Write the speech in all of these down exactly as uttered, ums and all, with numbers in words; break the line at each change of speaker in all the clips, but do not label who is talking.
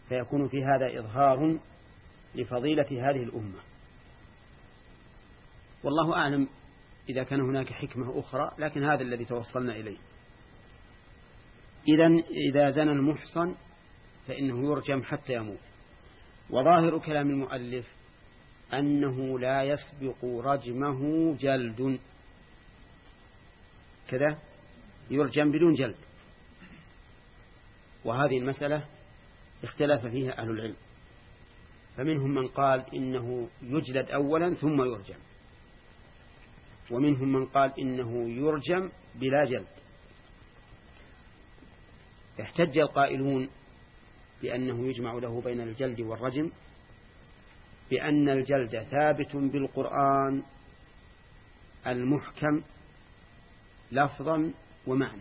فيكون في هذا إظهار لفضيلة هذه الأمة. والله أعلم إذا كان هناك حكمة أخرى، لكن هذا الذي توصلنا إليه. إذن إذا زنى المحصن فإنه يرجم حتى يموت. وظاهر كلام المؤلف أنه لا يسبق رجمه جلد، كذا يرجم بدون جلد. وهذه المسألة اختلف فيها أهل العلم، فمنهم من قال إنه يجلد أولا ثم يرجم، ومنهم من قال إنه يرجم بلا جلد. احتج القائلون بأنه يجمع له بين الجلد والرجم بأن الجلد ثابت بالقرآن المحكم لفظا ومعنى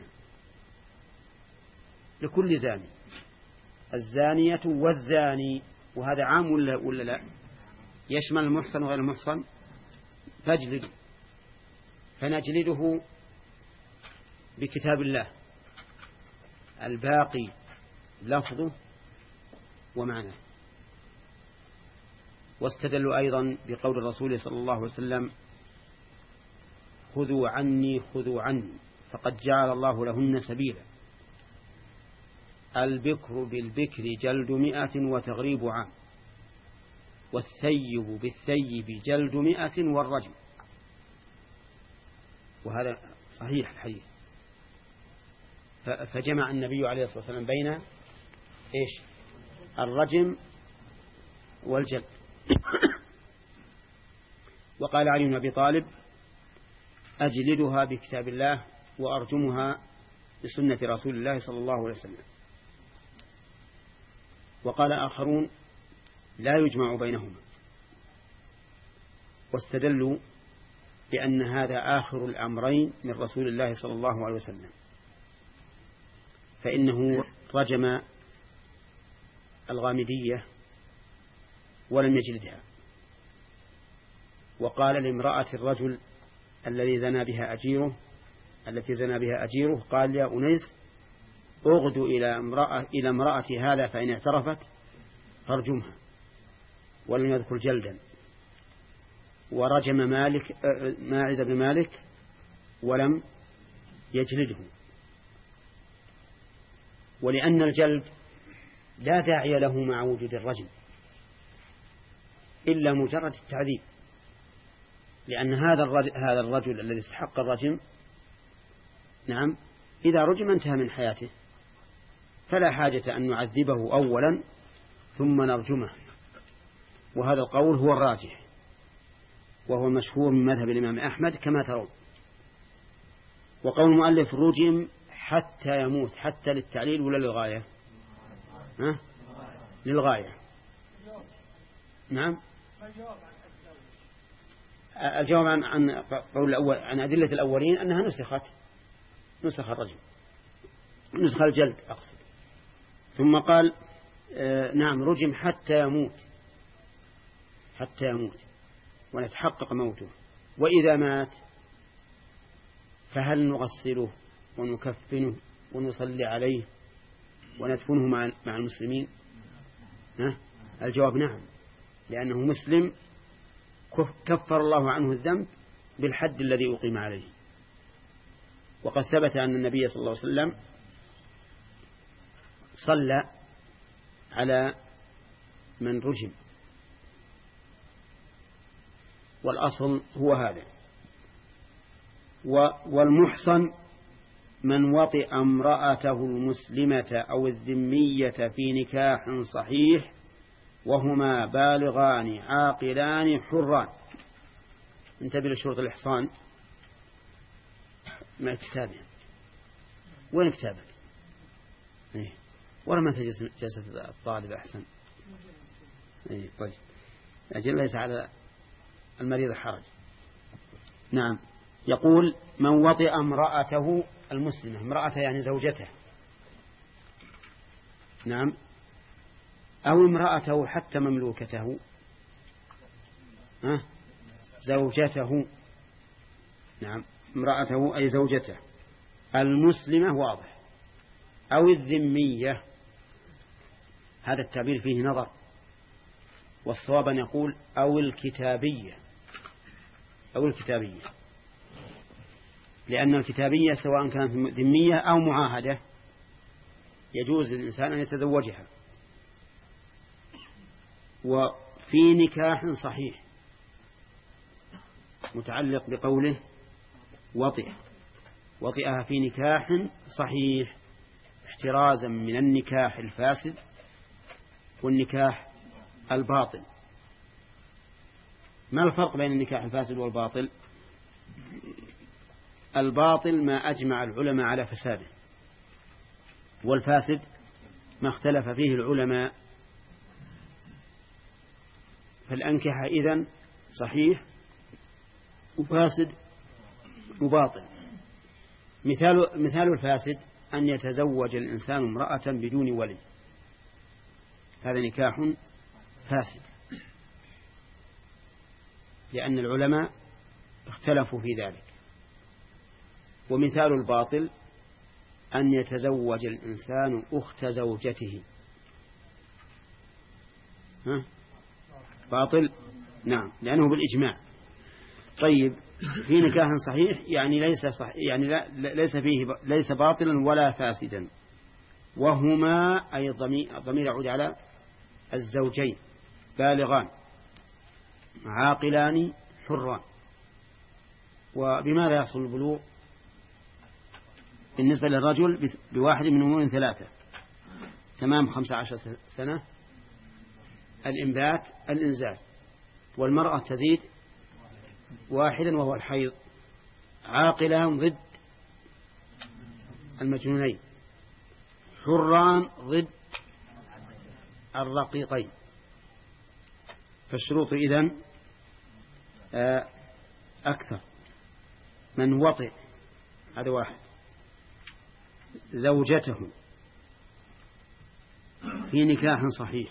لكل زاني، الزانية والزاني، وهذا عام ولا, ولا لا؟ يشمل المحصن وغير المحصن. فاجلده، فنجلده بكتاب الله الباقي لفظه ومعناه. واستدلوا أيضا بقول الرسول صلى الله عليه وسلم: خذوا عني خذوا عني فقد جعل الله لهن سبيلا. البكر بالبكر جلد مئة وتغريب عام، والثيب بالثيب جلد مئة والرجم. وهذا صحيح الحديث. فجمع النبي عليه الصلاة والسلام بين إيش؟ الرجم والجلد. وقال علي بن أبي طالب: أجلدها بكتاب الله وأرجمها بسنة رسول الله صلى الله عليه وسلم. وقال آخرون: لا يجمع بينهما، واستدلوا بأن هذا آخر الأمرين من رسول الله صلى الله عليه وسلم، فإنه رجم الغامدية ولم يجلدها. وقال لامرأة الرجل الذي زنى بها أجيره التي زنى بها أجيره، قال: يا أنيس أغدو إلى امرأة إلى امرأة هذا فإن اعترفت فارجمها، ولم يذكر جلدا. ورجم مالك ماعز بن مالك ولم يجلده، ولأن الجلد لا داعي له مع وجود الرجم إلا مجرد التعذيب، لأن هذا هذا الرجل الذي استحق الرجم نعم إذا رجم انتهى من حياته، فلا حاجة أن نعذبه أولا ثم نرجمه. وهذا القول هو الراجح، وهو مشهور من مذهب الإمام أحمد كما ترون. وقول المؤلف رجم حتى يموت، حتى للتعليل ولا للغاية؟ ها؟ للغاية. نعم. الجواب عن عن قول الأول عن أدلة الأولين أنها نسخت نسخ الرجم، نسخ الجلد أقصد. ثم قال آه نعم رجم حتى يموت، حتى يموت ونتحقق موته. وإذا مات فهل نغسله ونكفنه ونصلي عليه وندفنه مع مع المسلمين؟ ها؟ الجواب نعم، لأنه مسلم كفر الله عنه الذنب بالحد الذي أقيم عليه. وقد ثبت أن النبي صلى الله عليه وسلم صلى على من رجم، والأصل هو هذا. والمحصن من وطئ امرأته المسلمة أو الذمية في نكاح صحيح وهما بالغان عاقلان حران. انتبه لشروط الإحصان مع كتابه. وين كتابك؟ إيه. ولا ما تجلس جلسة الطالب أحسن. إيه. طيب أجل ليس على المريض حرج. نعم. يقول من وطئ امرأته المسلمة، امرأته يعني زوجته، نعم، أو امرأته حتى مملوكته، ها؟ زوجته، نعم، امرأته أي زوجته المسلمة واضح، أو الذمية هذا التعبير فيه نظر، والصواب أن يقول أو الكتابية أو الكتابية، لأن الكتابية سواء كانت ذمية أو معاهدة يجوز للإنسان أن يتزوجها. وفي نكاح صحيح متعلق بقوله وطئ وطئها في نكاح صحيح، احترازا من النكاح الفاسد والنكاح الباطل. ما الفرق بين النكاح الفاسد والباطل؟ الباطل ما أجمع العلماء على فساده، والفاسد ما اختلف فيه العلماء. فالأنكحة إذن صحيح وفاسد وباطل. مثال مثال الفاسد أن يتزوج الإنسان امرأة بدون ولي، هذا نكاح فاسد، لأن العلماء اختلفوا في ذلك. ومثال الباطل أن يتزوج الإنسان أخت زوجته، ها؟ باطل، نعم، لأنه بالإجماع. طيب في نكاح صحيح يعني ليس صحيح، يعني لا ليس فيه ليس باطلا ولا فاسدا، وهما أي ضمير يعود على الزوجين بالغان عاقلان حران. وبماذا يحصل البلوغ بالنسبة للرجل؟ بواحد من أمور ثلاثة: تمام خمسة عشر سنة، الإنبات، الإنزال. والمرأة تزيد واحدا وهو الحيض. عاقلان ضد المجنونين، حران ضد الرقيقين. فالشروط إذن أكثر. من وطئ، هذا واحد، زوجته في نكاح صحيح،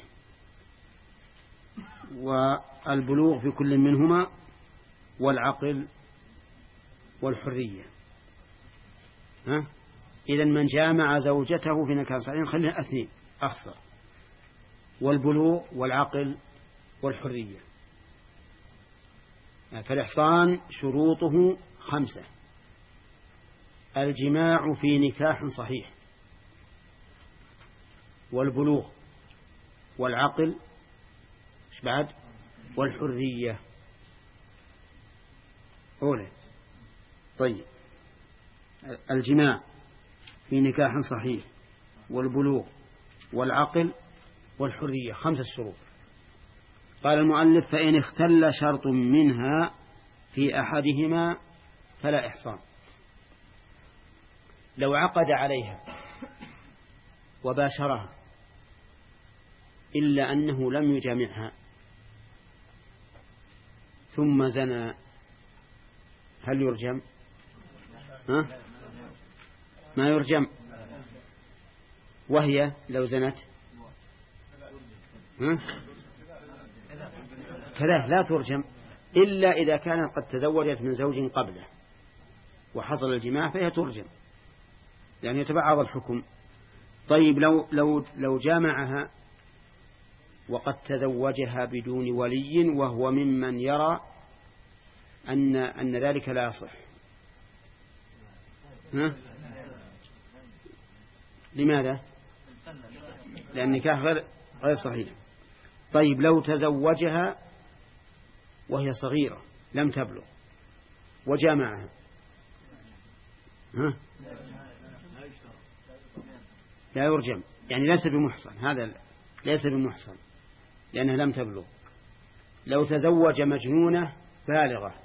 والبلوغ في كل منهما، والعقل والحرية. ها؟ إذن من جامع زوجته في نكاح صحيح خلينا اثنين أخسر، والبلوغ والعقل والحرية. فالإحصان شروطه خمسة: الجماع في نكاح صحيح، والبلوغ، والعقل، إيش بعد؟ والحرية. أولى. طيب الجماع في نكاح صحيح، والبلوغ، والعقل، والحرية، خمسة شروط. قال المؤلف: فإن اختل شرط منها في أحدهما فلا إحصان. لو عقد عليها وباشرها إلا أنه لم يجامعها ثم زنى، هل يرجم؟ ها؟ ما يرجم. وهي لو زنت ها؟ كذا لا ترجم إلا إذا كانت قد تزوجت من زوج قبله وحصل الجماع فهي ترجم، يعني يتبعض الحكم. طيب لو لو لو جامعها وقد تزوجها بدون ولي وهو ممن يرى أن أن ذلك لا يصح، ها؟ لماذا؟ لأن النكاح غير غير صحيح. طيب لو تزوجها وهي صغيرة لم تبلغ وجامعها، ها؟ لا يرجم، يعني ليس بمحصن، هذا ليس بمحصن لأنها لم تبلغ. لو تزوج مجنونة بالغة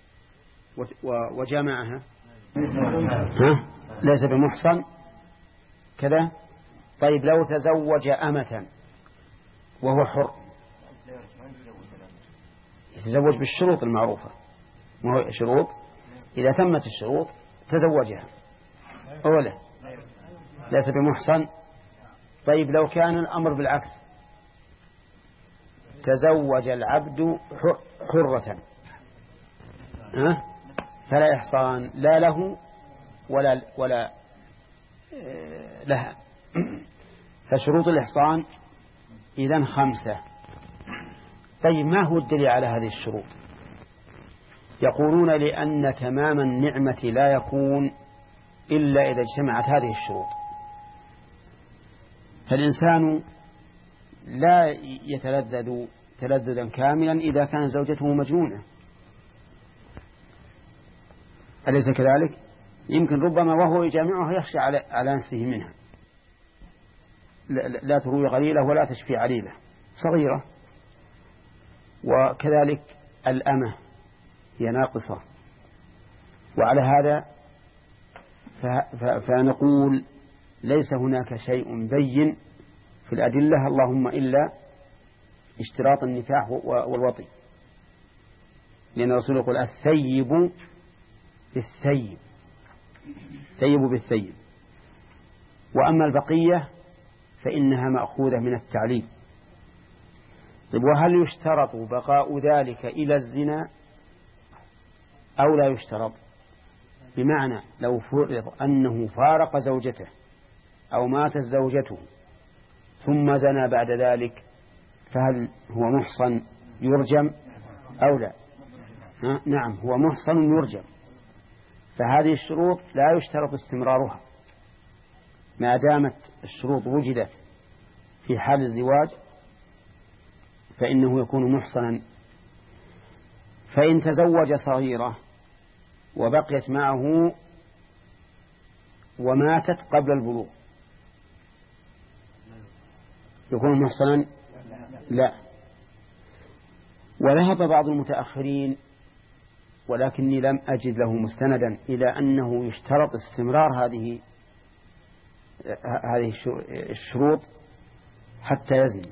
وجامعها، ها؟ ليس بمحصن كذا. طيب لو تزوج أمة وهو حر، يتزوج بالشروط المعروفة، وهو شروط إذا تمت الشروط تزوجها. أولا ليس بمحصن. طيب لو كان الأمر بالعكس، تزوج العبد حرة، ها؟ فلا إحصان لا له ولا ولا لها. فشروط الإحصان إذن خمسة. طيب ما هو الدليل على هذه الشروط؟ يقولون لأن تمام النعمة لا يكون إلا إذا اجتمعت هذه الشروط. فالإنسان لا يتلذذ تلذذا كاملا إذا كانت زوجته مجنونة، أليس كذلك؟ يمكن ربما وهو يجامعها يخشى على نفسه منها، لا تروي غليلة ولا تشفي عليلة صغيرة. وكذلك الأمة هي ناقصة. وعلى هذا فنقول ليس هناك شيء بين في الأدلة اللهم إلا اشتراط النكاح والوطي، لأن الرسول يقول الثيب بالثيب، ثيب بالثيب. وأما البقية فإنها مأخوذة من التعليل. طيب وهل يشترط بقاء ذلك إلى الزنا أو لا يشترط؟ بمعنى لو فرض أنه فارق زوجته أو ماتت زوجته ثم زنى بعد ذلك فهل هو محصن يرجم أو لا؟ نعم هو محصن يرجم. فهذه الشروط لا يشترط استمرارها ما دامت الشروط وجدت في حال الزواج فإنه يكون محصنا. فإن تزوج صغيرة وبقيت معه وماتت قبل البلوغ يكون محصنا؟ لا. وذهب بعض المتأخرين ولكني لم أجد له مستندا إلى أنه يشترط استمرار هذه هذه الشروط حتى يزن.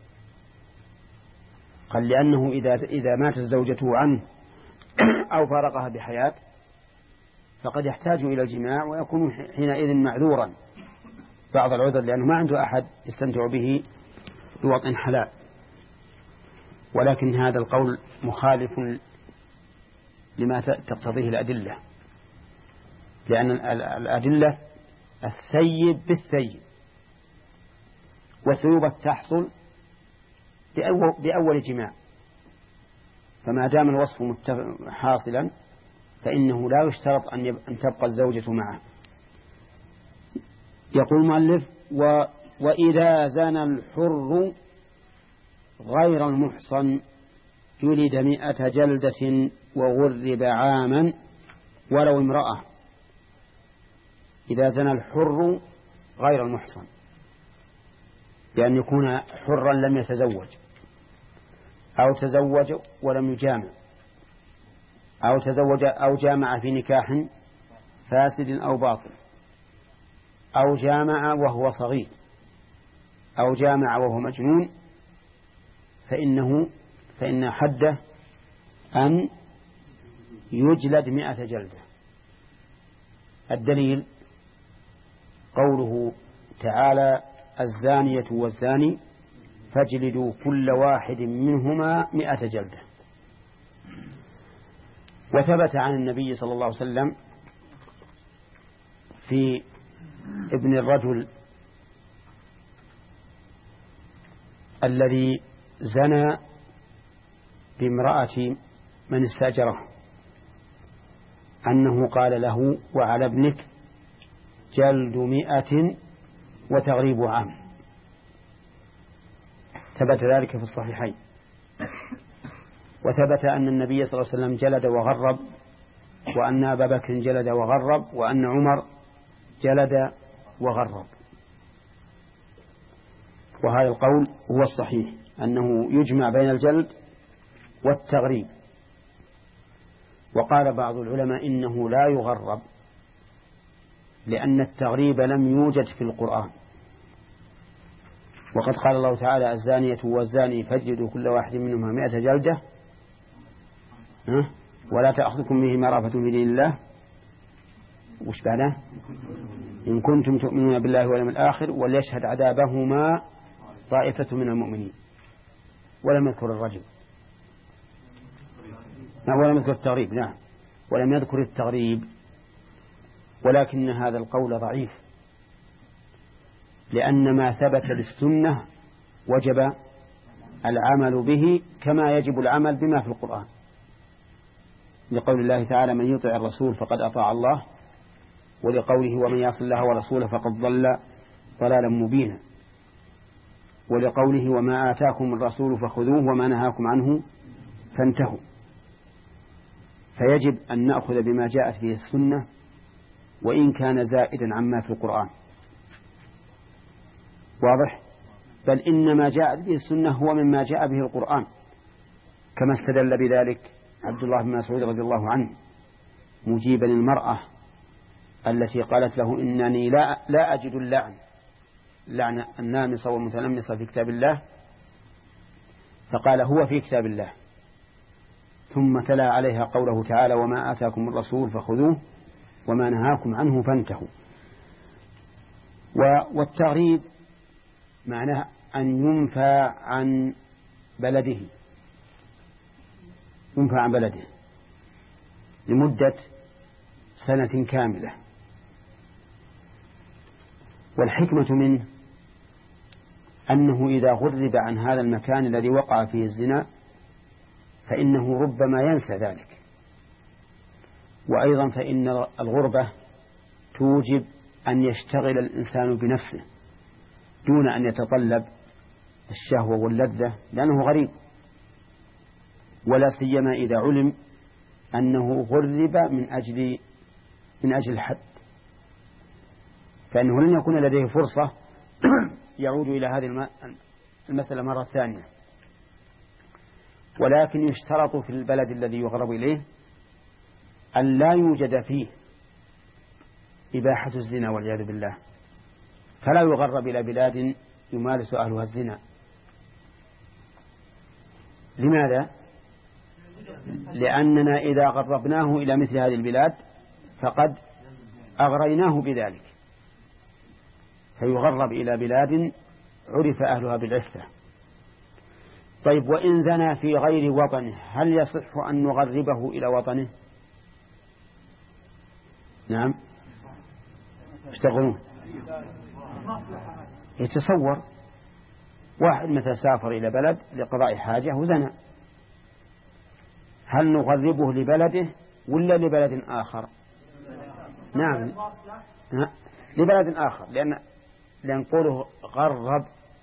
قال لأنه إذا إذا ماتت زوجته عنه أو فارقها بحياة فقد يحتاج إلى الجماع ويكون حينئذ معذورا بعض العذر لأنه ما عنده أحد يستمتع به بوطء حلال. ولكن هذا القول مخالف لما تقتضيه الأدلة، لأن الأدلة الثيب بالثيب، والثيوبة تحصل بأول جماع، فما دام الوصف حاصلا فإنه لا يشترط أن تبقى الزوجة معه. يقول المؤلف و وإذا زنى الحر غير المحصن جلد مئة جلدة وغرب عاما ولو امرأة. إذا زنى الحر غير المحصن بأن يكون حرا لم يتزوج أو تزوج ولم يجامع أو تزوج أو جامع في نكاح فاسد أو باطل أو جامع وهو صغير أو جامع وهو مجنون فإنه فإن حده أن يجلد مئة جلدة. الدليل قوله تعالى الزانية والزاني فاجلدوا كل واحد منهما مئة جلدة. وثبت عن النبي صلى الله عليه وسلم في ابن الرجل الذي زنى بامرأة من استأجره أنه قال له وعلى ابنك جلد مئة وتغريب عام. ثبت ذلك في الصحيحين. وثبت أن النبي صلى الله عليه وسلم جلد وغرب، وأن أبا بكر جلد وغرب، وأن عمر جلد وغرب. وهذا القول هو الصحيح أنه يجمع بين الجلد والتغريب. وقال بعض العلماء إنه لا يغرب لأن التغريب لم يوجد في القرآن، وقد قال الله تعالى الزانية والزاني فاجلدوا كل واحد منهما مئة جلدة ولا تأخذكم بهما رأفة في دين الله وش بعده إن كنتم تؤمنون بالله واليوم الآخر وليشهد عذابهما طائفة من المؤمنين. ولم يذكر الرجل ولم يذكر التغريب نعم ولم يذكر التغريب. ولكن هذا القول ضعيف لأن ما ثبت بالسنة وجب العمل به كما يجب العمل بما في القرآن، لقول الله تعالى من يطع الرسول فقد أطاع الله، ولقوله ومن يعص الله ورسوله فقد ضل ضلالا مبينا، ولقوله وما آتاكم الرسول فخذوه وما نهاكم عنه فانتهوا. فيجب أن نأخذ بما جاءت به السنة وإن كان زائدا عما في القرآن، واضح؟ بل إنما جاءت به السنة هو مما جاء به القرآن، كما استدل بذلك عبد الله بن مسعود رضي الله عنه مجيبا المرأة التي قالت له إنني لا, لا أجد اللعن لعن النامصة والمتنمصة في كتاب الله، فقال هو في كتاب الله، ثم تلا عليها قوله تعالى وما آتاكم الرسول فخذوه وما نهاكم عنه فانتهوا. والتغريب معناه أن ينفى عن بلده ينفى عن بلده لمدة سنة كاملة. والحكمة منه أنه إذا غرب عن هذا المكان الذي وقع فيه الزنا فإنه ربما ينسى ذلك. وأيضا فإن الغربة توجب أن يشتغل الإنسان بنفسه دون أن يتطلب الشهوة واللذة لأنه غريب، ولا سيما إذا علم أنه غرب من أجل من أجل الحد، فإنه لن يكون لديه فرصة يعود إلى هذه المسألة مرة ثانية. ولكن يشترط في البلد الذي يغرب إليه أن لا يوجد فيه إباحة الزنا والعياذ بالله، فلا يغرب إلى بلاد يمارس أهلها الزنا. لماذا؟ لأننا إذا غربناه إلى مثل هذه البلاد فقد أغريناه بذلك، فيغرب إلى بلاد عرف أهلها بالعفة. طيب وإن زنى في غير وطنه هل يصح أن نغربه إلى وطنه؟ نعم، اشتغلون. يتصور واحد مثلا سافر إلى بلد لقضاء حاجة وزنى، هل نغربه لبلده ولا لبلد آخر؟ نعم لبلد آخر، لأن لأن قوله غرب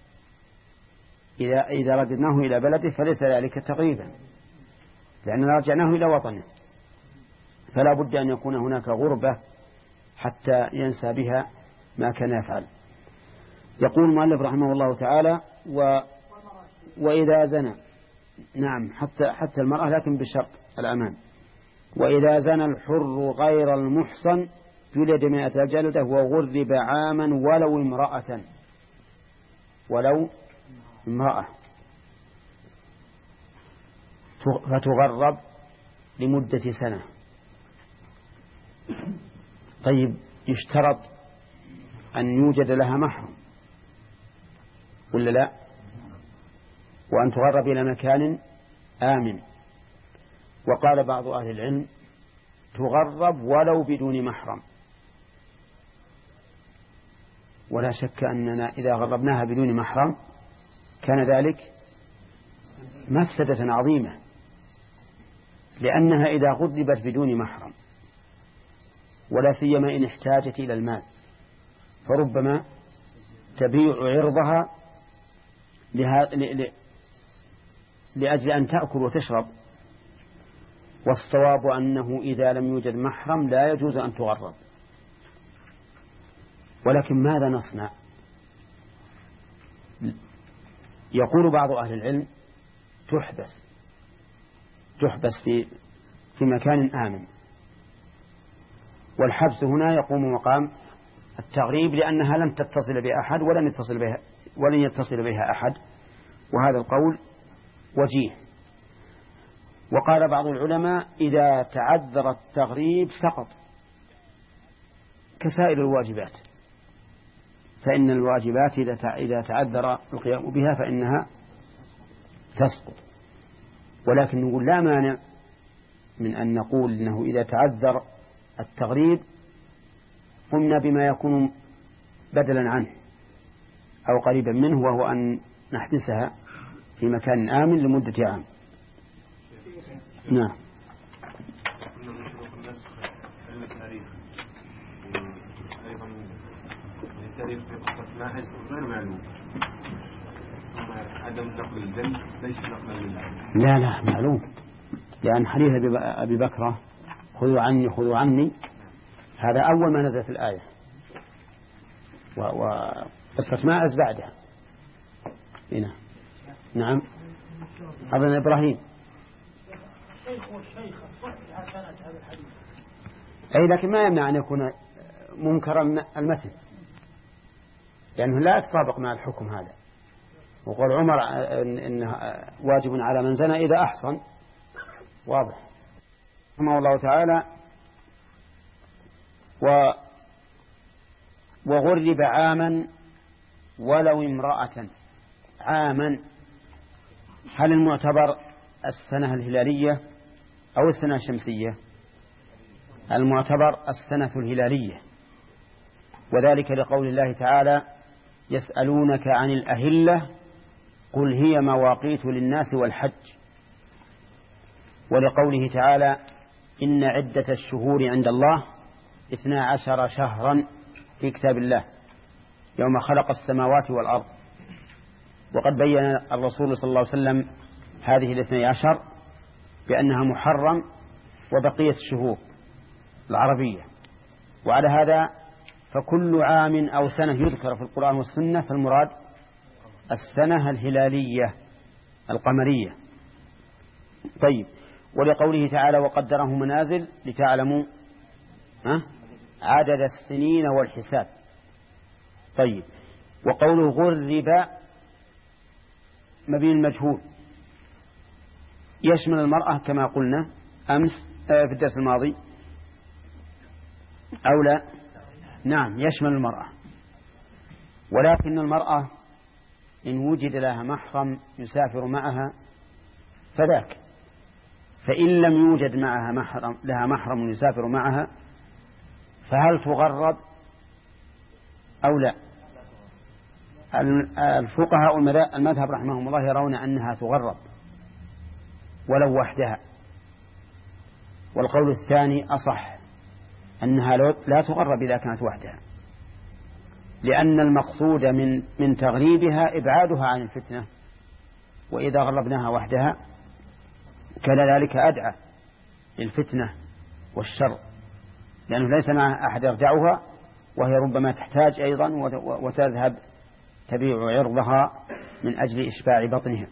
إذا إذا رددناه إلى بلده فليس ذلك تقريبا، لأننا رجعناه إلى وطنه، فلا بد أن يكون هناك غربة حتى ينسى بها ما كان يفعل. يقول المؤلف رحمه الله تعالى و وإذا زنى، نعم حتى حتى المرأة لكن بشرط الأمان. وإذا زنى الحر غير المحصن جلد مئة جلدة وغرب عاما ولو امرأة ولو امرأة فتغرب لمدة سنة. طيب يشترط أن يوجد لها محرم ولا لا؟ وأن تغرب إلى مكان آمن. وقال بعض أهل العلم تغرب ولو بدون محرم، ولا شك أننا إذا غربناها بدون محرم كان ذلك مفسدة عظيمة، لأنها إذا غربت بدون محرم ولا سيما إن احتاجت إلى المال فربما تبيع عرضها لأجل أن تأكل وتشرب. والصواب أنه إذا لم يوجد محرم لا يجوز أن تغرب. ولكن ماذا نصنع؟ يقول بعض أهل العلم تحبس تحبس في في مكان آمن. والحبس هنا يقوم مقام التغريب لأنها لم تتصل بأحد ولن يتصل بها ولن يتصل بها أحد، وهذا القول وجيه. وقال بعض العلماء إذا تعذر التغريب سقط كسائر الواجبات، فإن الواجبات إذا تعذر القيام بها فإنها تسقط. ولكن نقول لا مانع من أن نقول إنه إذا تعذر التغريب قمنا بما يكون بدلا عنه أو قريبا منه، وهو أن نحبسها في مكان آمن لمدة عام. نعم.
التاريخ في قصة ماعز غير معلوم، عدم نقل الدم ليس نقلا للعلم.
لا لا معلوم، لأن حديث أبي بكر خذوا عني خذوا عني هذا أول ما نزلت الآية، وقصة ماعز بعدها. هنا نعم. أبن إبراهيم أي، لكن ما يمنع أن يكون منكرا المتن، لأنه لا يتطابق مع الحكم هذا. وقال عمر إنه واجب على من زنى إذا أحصن، واضح. رحمه الله تعالى. و وغرب عاما ولو امرأة. عاما هل المعتبر السنة الهلالية أو السنة الشمسية؟ المعتبر السنة الهلالية، وذلك لقول الله تعالى يسألونك عن الأهلة قل هي مواقيت للناس والحج، ولقوله تعالى إن عدة الشهور عند الله اثنا عشر شهرا في كتاب الله يوم خلق السماوات والأرض. وقد بين الرسول صلى الله عليه وسلم هذه الاثني عشر بأنها محرم وبقية الشهور العربية. وعلى هذا فكل عام أو سنة يذكر في القرآن والسنة فالمراد السنة الهلالية القمرية. طيب. ولقوله تعالى وقدره منازل لتعلموا عدد السنين والحساب. طيب. وقوله غرب مبين المجهول يشمل المرأة كما قلنا أمس في الدرس الماضي أو لا؟ نعم يشمل المرأة، ولكن المرأة إن وجد لها محرم يسافر معها فذاك، فإن لم يوجد معها محرم لها محرم يسافر معها فهل تغرب أو لا؟ الفقهاء المذهب رحمهم الله يرون أنها تغرب ولو وحدها، والقول الثاني أصح أنها لا تغرب إذا كانت وحدها، لأن المقصود من من تغريبها إبعادها عن الفتنة، وإذا غربناها وحدها كان ذلك أدعى للفتنة والشر، لأنه ليس معها أحد يرجعها، وهي ربما تحتاج أيضا وتذهب تبيع عرضها من أجل إشباع بطنها.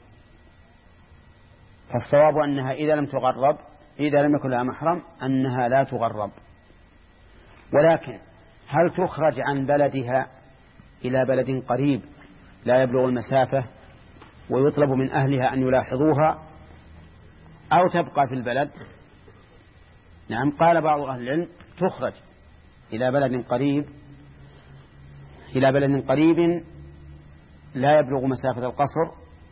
فالصواب أنها إذا لم تغرب إذا لم يكن لها محرم أنها لا تغرب. ولكن هل تخرج عن بلدها إلى بلد قريب لا يبلغ المسافة ويطلب من أهلها أن يلاحظوها، أو تبقى في البلد؟ نعم. قال بعض أهل العلم تخرج إلى بلد قريب إلى بلد قريب لا يبلغ مسافة القصر،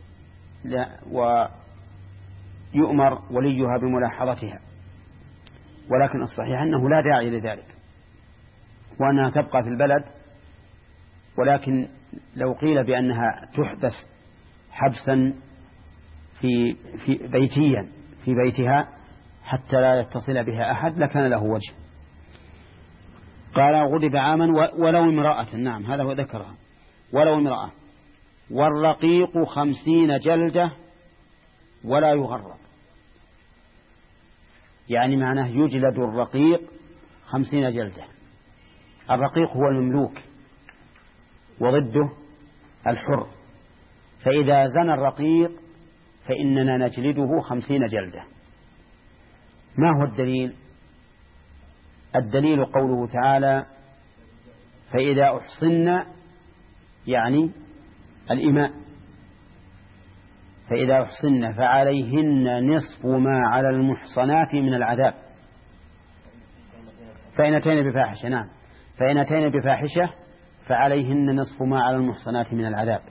ويؤمر وليها بملاحظتها، ولكن الصحيح أنه لا داعي لذلك وأنها تبقى في البلد. ولكن لو قيل بأنها تحبس حبسا في في بيتيا في بيتها حتى لا يتصل بها أحد لكان له وجه. قال غضب عاما ولو امرأة. نعم هذا هو ذكرها، ولو امرأة. والرقيق خمسين جلدة ولا يغرب، يعني معناه يجلد الرقيق خمسين جلدة. الرقيق هو المملوك وضده الحر، فإذا زنى الرقيق فإننا نجلده خمسين جلدة. ما هو الدليل؟ الدليل قوله تعالى فإذا أحصن، يعني الإماء، فإذا أحصن فعليهن نصف ما على المحصنات من العذاب فإن أتين بفاحشة. نعم فإن أتين بفاحشة فعليهن نصف ما على المحصنات من العذاب.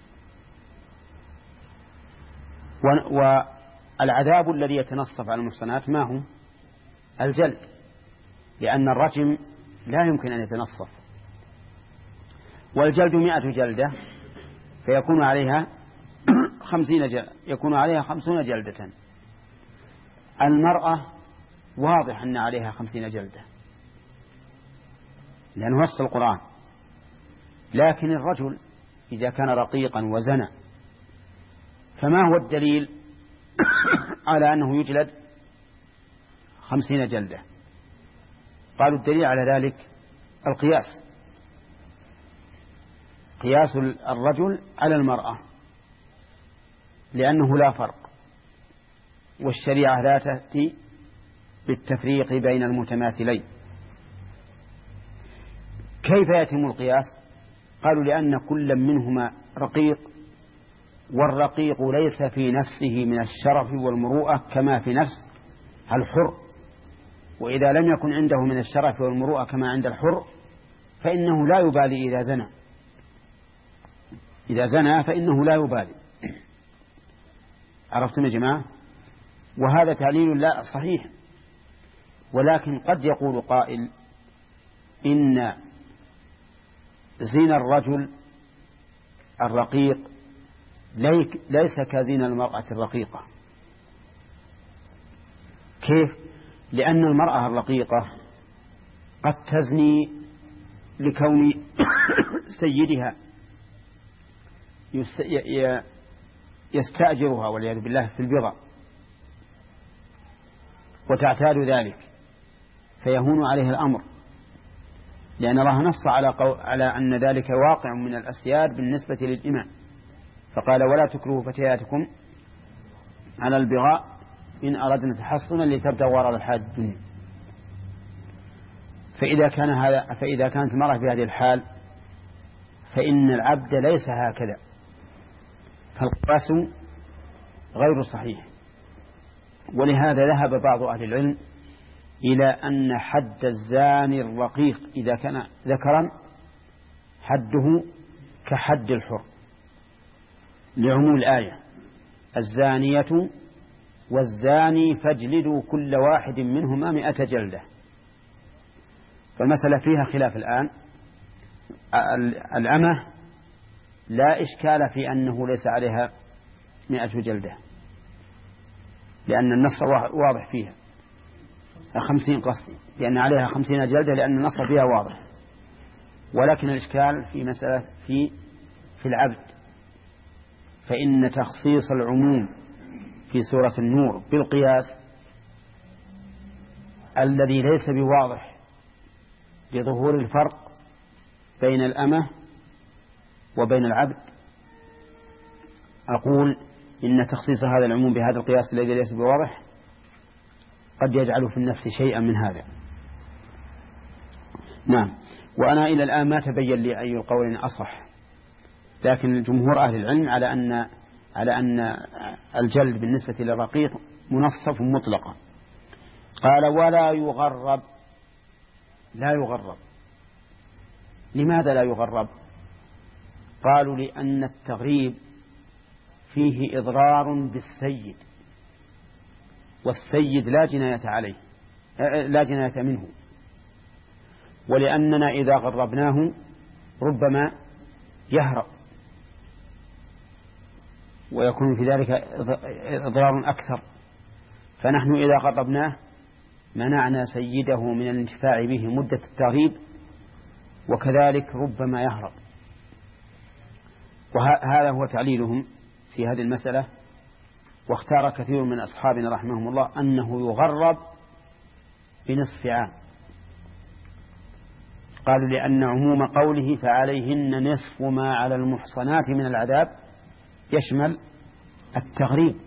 والعذاب الذي يتنصف على المحصنات ما هو؟ الجلد، لأن الرجم لا يمكن أن يتنصف، والجلد مئة جلدة فيكون عليها خمسين جلدة يكون عليها خمسون جلدة. المرأة واضح أن عليها خمسين جلدة لأنه نص القرآن، لكن الرجل إذا كان رقيقا وزنى فما هو الدليل على أنه يجلد خمسين جلدة؟ قالوا الدليل على ذلك القياس، قياس الرجل على المرأة، لأنه لا فرق، والشريعة لا تأتي بالتفريق بين المتماثلين. كيف يتم القياس؟ قالوا لأن كل منهما رقيق، والرقيق ليس في نفسه من الشرف والمروءة كما في نفس الحر، وإذا لم يكن عنده من الشرف والمروءة كما عند الحر فإنه لا يبالي إذا زنى، إذا زنى فإنه لا يبالي. عرفتم يا جماعة؟ وهذا تعليل لا صحيح، ولكن قد يقول قائل إن زين الرجل الرقيق ليس كزين المرأة الرقيقة. كيف؟ لأن المرأة الرقيقة قد تزني لكون سيدها يستأجرها والعياذ بالله في البضع وتعتاد ذلك فيهون عليه الأمر، لأن الله نص على, قو... على أن ذلك واقع من الأسياد بالنسبة للإمام، فقال ولا تكرهوا فتياتكم على البغاء إن أردنا تحصنا لتبتغوا عرض الحياة الدنيا. فإذا كان هذا فإذا كانت المرأة في هذه الحال فإن العبد ليس هكذا، فالقياس غير صحيح. ولهذا ذهب بعض أهل العلم إلى أن حد الزاني الرقيق إذا كان ذكرا حده كحد الحر، لعموم الآية الزانية والزاني فاجلدوا كل واحد منهما مئة جلدة. فالمسألة فيها خلاف الآن. الأمة لا إشكال في أنه ليس عليها مئة جلدة، لأن النص واضح فيها خمسين قصدي، لأن عليها خمسين جلدة لأن النص فيها واضح. ولكن الإشكال في مسألة في في العبد، فإن تخصيص العموم في سورة النور بالقياس الذي ليس بواضح لظهور الفرق بين الأمة وبين العبد، أقول إن تخصيص هذا العموم بهذا القياس الذي ليس بواضح قد يجعل في النفس شيئا من هذا. نعم. وأنا إلى الآن ما تبين لي أي القولين أصح، لكن جمهور أهل العلم على أن على أن الجلد بالنسبة للرقيق منصف مطلقا. قال ولا يغرب. لا يغرب. لماذا لا يغرب؟ قالوا لأن التغريب فيه إضرار بالسيد، والسيد لا جناية عليه لا جناية منه، ولأننا إذا غربناه ربما يهرب ويكون في ذلك إضرار أكثر، فنحن إذا غربناه منعنا سيده من الانتفاع به مدة التغريب، وكذلك ربما يهرب. وهذا هو تعليلهم في هذه المسألة. واختار كثير من أصحابنا رحمهم الله أنه يغرب بنصف عام. قالوا لأن عموم قوله فعليهن نصف ما على المحصنات من العذاب يشمل التغريب،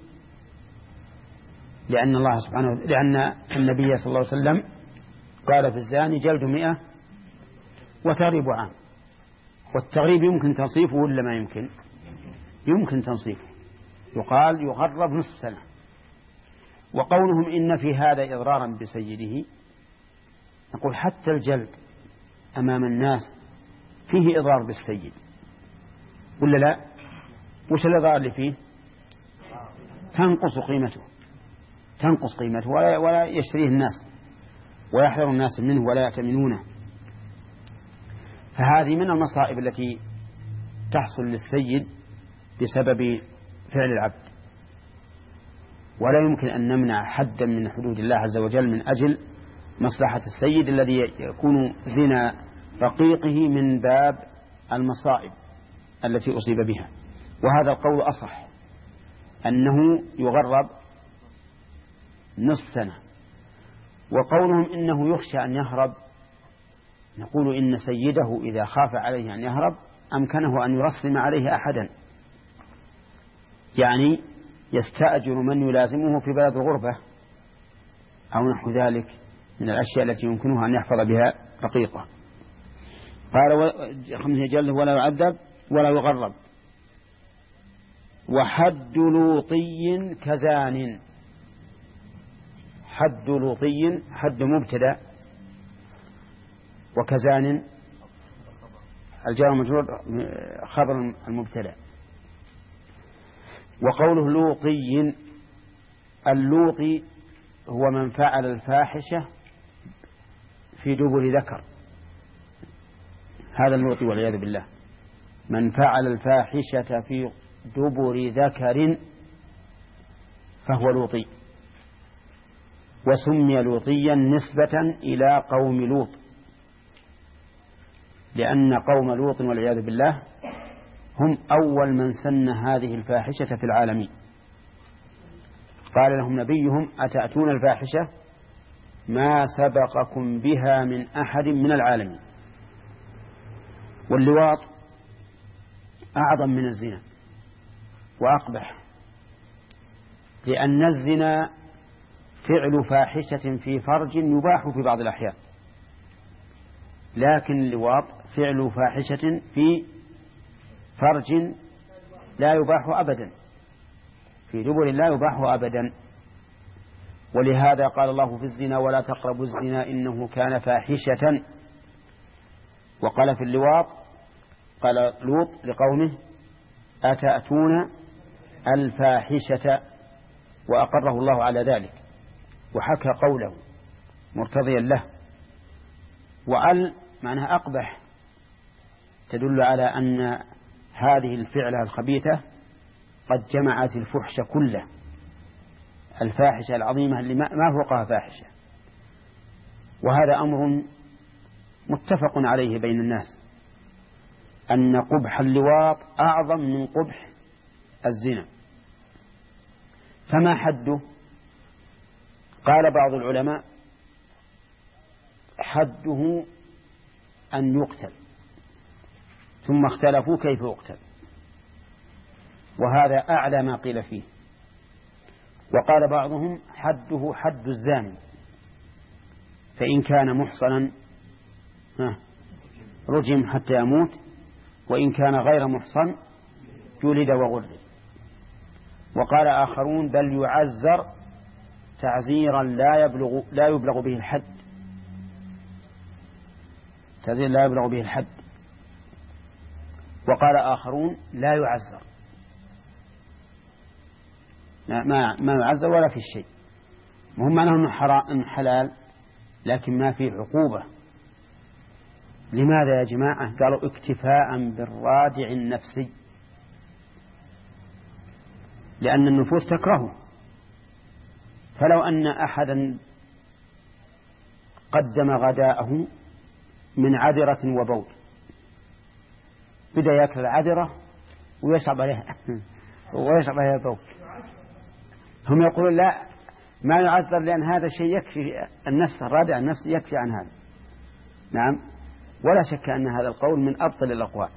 لأن الله سبحانه لأن النبي صلى الله عليه وسلم قال في الزاني جلد مئة وتغريب عام. والتغريب يمكن تنصيفه ولا ما يمكن؟ يمكن تنصيفه، يقال يغرب نصف سنة. وقولهم إن في هذا إضرارا بسيده، نقول حتى الجلد أمام الناس فيه إضرار بالسيد ولا لا؟ وش الإضرار اللي فيه؟ تنقص قيمته تنقص قيمته ولا, ولا يشتريه الناس ويحذر الناس منه ولا يأتمنونه. فهذه من المصائب التي تحصل للسيد بسبب فعل العبد، ولا يمكن أن نمنع حدا من حدود الله عز وجل من أجل مصلحة السيد الذي يكون زنا رقيقه من باب المصائب التي أصيب بها. وهذا القول أصح، أنه يغرب نصف سنة. وقولهم إنه يخشى أن يهرب، نقول إن سيده إذا خاف عليه أن يهرب أمكنه أن يرسم عليه أحدا، يعني يستأجر من يلازمه في بلد الغربة أو نحو ذلك من الأشياء التي يمكنها أن يحفظ بها رقيقة. قال خمسة جلد ولا يعذب ولا يغرب. وحد لوطي كزان. حد لوطي حد مبتدأ، وكزان الجار مجرور خبر المبتدأ. وقوله لوطي، اللوطي هو من فعل الفاحشة في دبر ذكر، هذا اللوطي والعياذ بالله، من فعل الفاحشة في دبر ذكر فهو لوطي. وسمي لوطيا نسبة إلى قوم لوط، لأن قوم لوط والعياذ بالله هم أول من سن هذه الفاحشة في العالمين. قال لهم نبيهم أتأتون الفاحشة ما سبقكم بها من أحد من العالمين. واللواط أعظم من الزنا وأقبح، لأن الزنا فعل فاحشة في فرج يباح في بعض الأحيان، لكن اللواط فعل فاحشة في فرج لا يباح أبدا، في دبر لا يباح أبدا. ولهذا قال الله في الزنا ولا تقربوا الزنا إنه كان فاحشة. وقال في اللواط قال لوط لقومه أتأتون الفاحشة، وأقره الله على ذلك وحكى قوله مرتضيا له. وأل معناها أقبح، تدل على أن هذه الفعلة الخبيثة قد جمعت الفحش كله، الفاحشة العظيمة اللي ما فوقها فاحشة. وهذا أمر متفق عليه بين الناس، أن قبح اللواط أعظم من قبح الزنا. فما حده؟ قال بعض العلماء حده أن يقتل، ثم اختلفوا كيف يقتل، وهذا أعلى ما قيل فيه. وقال بعضهم حده حد الزاني، فإن كان محصنا رجم حتى يموت، وإن كان غير محصن جلد وغرد. وقال آخرون بل يعزر تعزيرا لا يبلغ لا يبلغ به الحد، تعزير لا يبلغ به الحد. وقال آخرون لا يعزر، ما ما يعزر ولا في شيء، مهم معناه أنه حلال لكن ما فيه عقوبة. لماذا يا جماعة؟ قالوا اكتفاء بالرادع النفسي، لأن النفوس تكرهه. فلو أن أحدا قدم غداءه من عذرة وبول، بدأ يأكل العذرة ويشرب عليها ويشرب عليها البول، هم يقولون لا ما يعذر، لأن هذا شيء يكفي النفس، الرادع النفسي يكفي عن هذا. نعم، ولا شك أن هذا القول من أبطل الأقوال،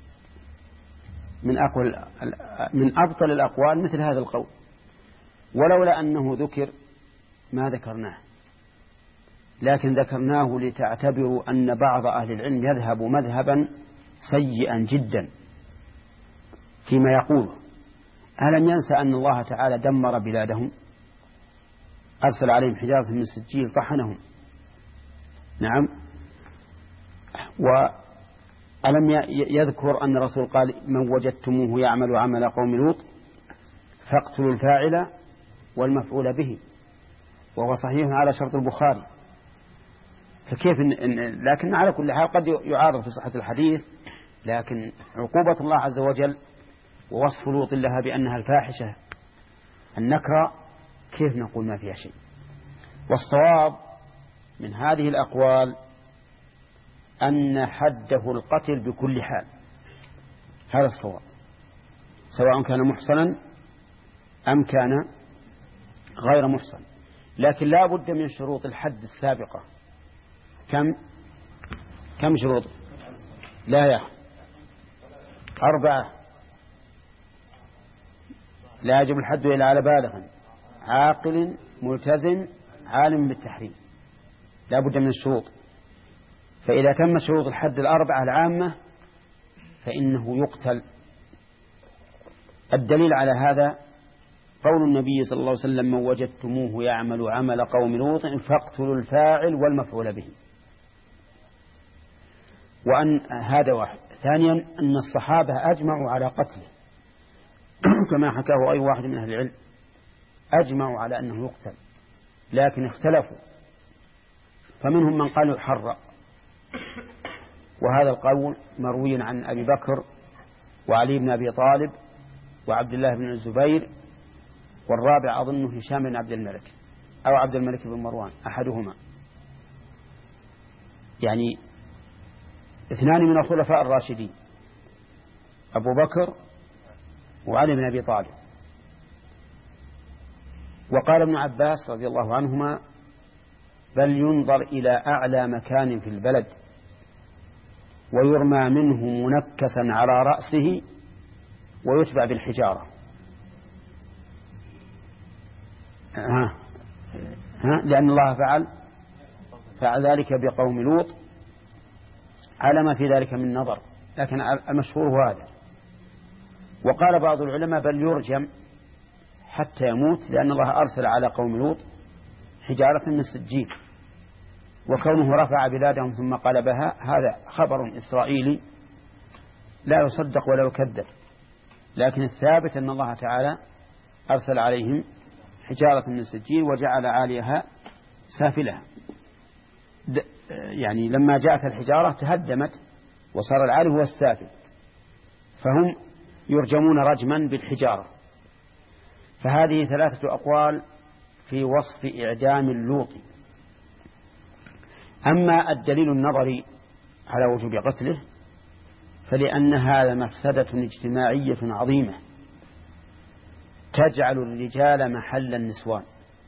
من أقوال من أبطل الأقوال مثل هذا القول، ولولا أنه ذكر ما ذكرناه، لكن ذكرناه لتعتبروا أن بعض أهل العلم يذهب مذهبا سيئا جدا فيما يقوله. ألم ينسى أن الله تعالى دمر بلادهم، أرسل عليهم حجارة من سجيل طحنهم. نعم. وألم يذكر أن الرسول قال من وجدتموه يعمل عمل قوم لوط فاقتلوا الفاعل والمفعول به، وهو صحيح على شرط البخاري. فكيف إن إن لكن على كل حال قد يعارض في صحة الحديث، لكن عقوبة الله عز وجل ووصف لوط لها بأنها الفاحشة النكرة، كيف نقول ما فيها شيء؟ والصواب من هذه الأقوال أن حده القتل بكل حال، هذا الصواب، سواء كان محصنا أم كان غير محصن. لكن لا بد من شروط الحد السابقة. كم كم شروط؟ لا يا أربعة. لا يجب الحد إلا على بالغ عاقل ملتزم عالم بالتحريم، لا بد من الشروط. فإذا تم شروط الحد الأربعة العامة فإنه يقتل. الدليل على هذا قول النبي صلى الله عليه وسلم: من وجدتموه يعمل عمل قوم لوط فاقتلوا الفاعل والمفعول به. وأن هذا واحد. ثانيا أن الصحابة أجمعوا على قتله كما حكاه أي واحد من أهل العلم، أجمعوا على أنه يقتل، لكن اختلفوا، فمنهم من قال يحرق، وهذا القول مروي عن أبي بكر وعلي بن أبي طالب وعبد الله بن الزبير، والرابع أظنه هشام بن عبد الملك أو عبد الملك بن مروان أحدهما، يعني اثنان من الخلفاء الراشدين أبو بكر وعلي بن أبي طالب. وقال ابن عباس رضي الله عنهما: بل ينظر إلى أعلى مكان في البلد ويرمى منه منكسا على رأسه ويتبع بالحجارة. ها ها لأن الله فعل فعل ذلك بقوم لوط على ما في ذلك من نظر، لكن المشهور هذا. وقال بعض العلماء: بل يرجم حتى يموت، لأن الله أرسل على قوم لوط حجارة من سجيل، وكونه رفع بلادهم ثم قلبها هذا خبر إسرائيلي لا يصدق ولا يكذب، لكن الثابت أن الله تعالى أرسل عليهم حجارة من سجيل وجعل عاليها سافلها، يعني لما جاءت الحجارة تهدمت وصار العالي هو السافل، فهم يرجمون رجما بالحجارة. فهذه ثلاثة أقوال في وصف إعدام اللوط. أما الدليل النظري على وجوب قتله فلأن هذا مفسدة اجتماعية عظيمة تجعل الرجال محل النسوان،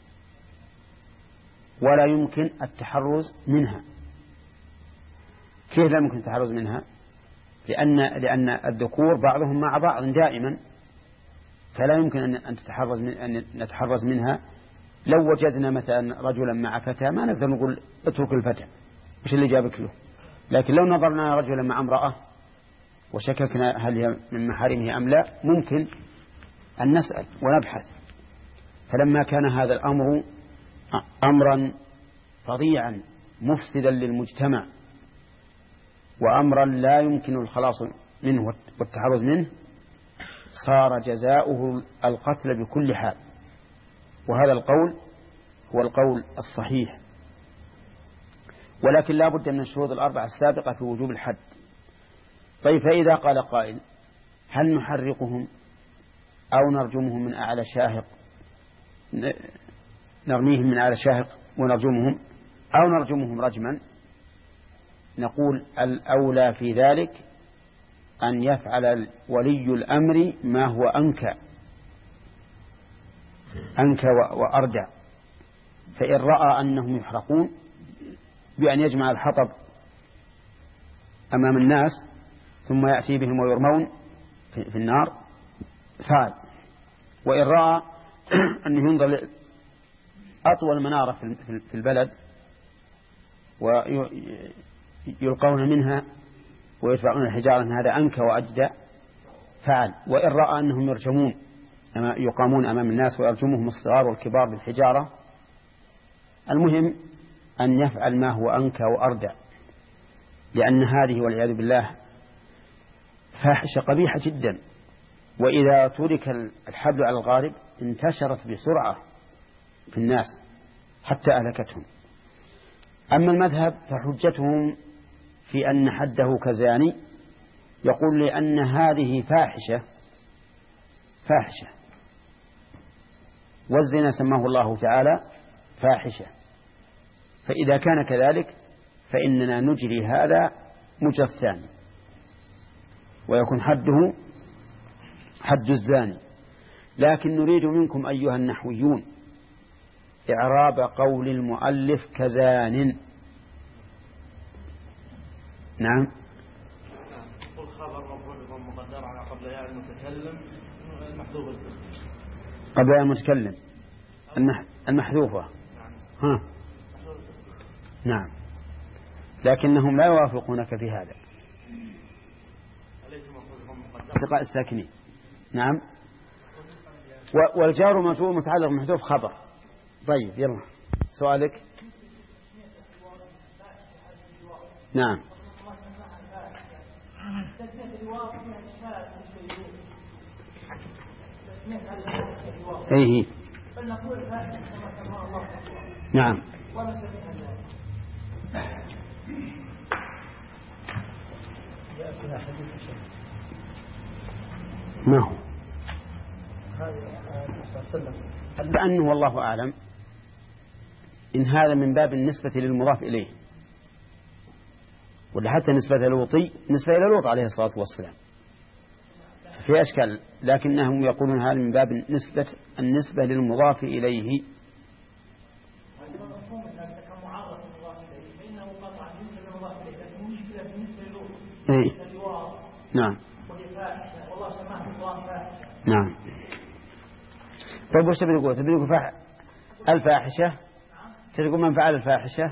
ولا يمكن التحرز منها. كيف لا يمكن التحرز منها؟ لأن لأن الذكور بعضهم مع بعض دائما، فلا يمكن أن تتحرز من أن نتحرز منها. لو وجدنا مثلا رجلا مع فتاة ما نقدر نقول اترك الفتاة، وش اللي جابك له؟ لكن لو نظرنا رجلا مع امرأة وشككنا هل هي من محارمه أم لا، ممكن أن نسأل ونبحث. فلما كان هذا الأمر أمرا فظيعا مفسدا للمجتمع وأمرا لا يمكن الخلاص منه والتحرز منه، صار جزاؤه القتل بكل حال. وهذا القول هو القول الصحيح. ولكن لا بد من الشروط الأربعة السابقة في وجوب الحد. طيب، فإذا قال قائل: هل نحرقهم أو نرجمهم من أعلى شاهق، نرميهم من أعلى شاهق ونرجمهم، أو نرجمهم رجما؟ نقول: الأولى في ذلك أن يفعل ولي الأمر ما هو أنكى أنكى وأردع. فإن رأى أنهم يحرقون بأن يجمع الحطب أمام الناس ثم يأتي بهم ويرمون في النار فعل. وإن رأى أنه ينظر أطول منارة في البلد ويلقون منها ويدفعون الحجارة، هذا أنكى وأجدى فعل. وإن رأى أنهم يرجمون يقامون أمام الناس ويرجمهم الصغار والكبار بالحجارة، المهم أن يفعل ما هو أنكى وأردع، لأن هذه والعياذ بالله فاحشة قبيحة جدا. وإذا ترك الحبل على الغارب انتشرت بسرعة في الناس حتى أهلكتهم. أما المذهب فحجتهم في أن حده كزاني، يقول لأن هذه فاحشة فاحشة، والزنا سماه الله تعالى فاحشة. فإذا كان كذلك فإننا نجري هذا مجرى الثاني، ويكون حده حد الزاني. لكن نريد منكم أيها النحويون إعراب قول المؤلف كزان. نعم.
قل خبر مفعول مقدر على قبل ياء المتكلم المحذوف
قبل ياء المتكلم المحذوفة. ها. نعم. لكنهم لا يوافقونك في هذا. التقاء الساكنين. نعم. والجار مجرور متعلق محذوف خبر. طيب يلا سؤالك. نعم. ايه. نعم. ما هو لأنه والله أعلم إن هذا من باب النسبة للمضاف إليه، ولا حتى نسبة لوطي نسبة إلى لوط عليه الصلاة والسلام في أشكال، لكنهم يقولون هذا من باب النسبة النسبة للمضاف إليه. إيه؟ نعم. نعم. طيب وش تبي تقول؟ تبي تقول فاح... الفاحشة؟ تقول من فعل الفاحشة؟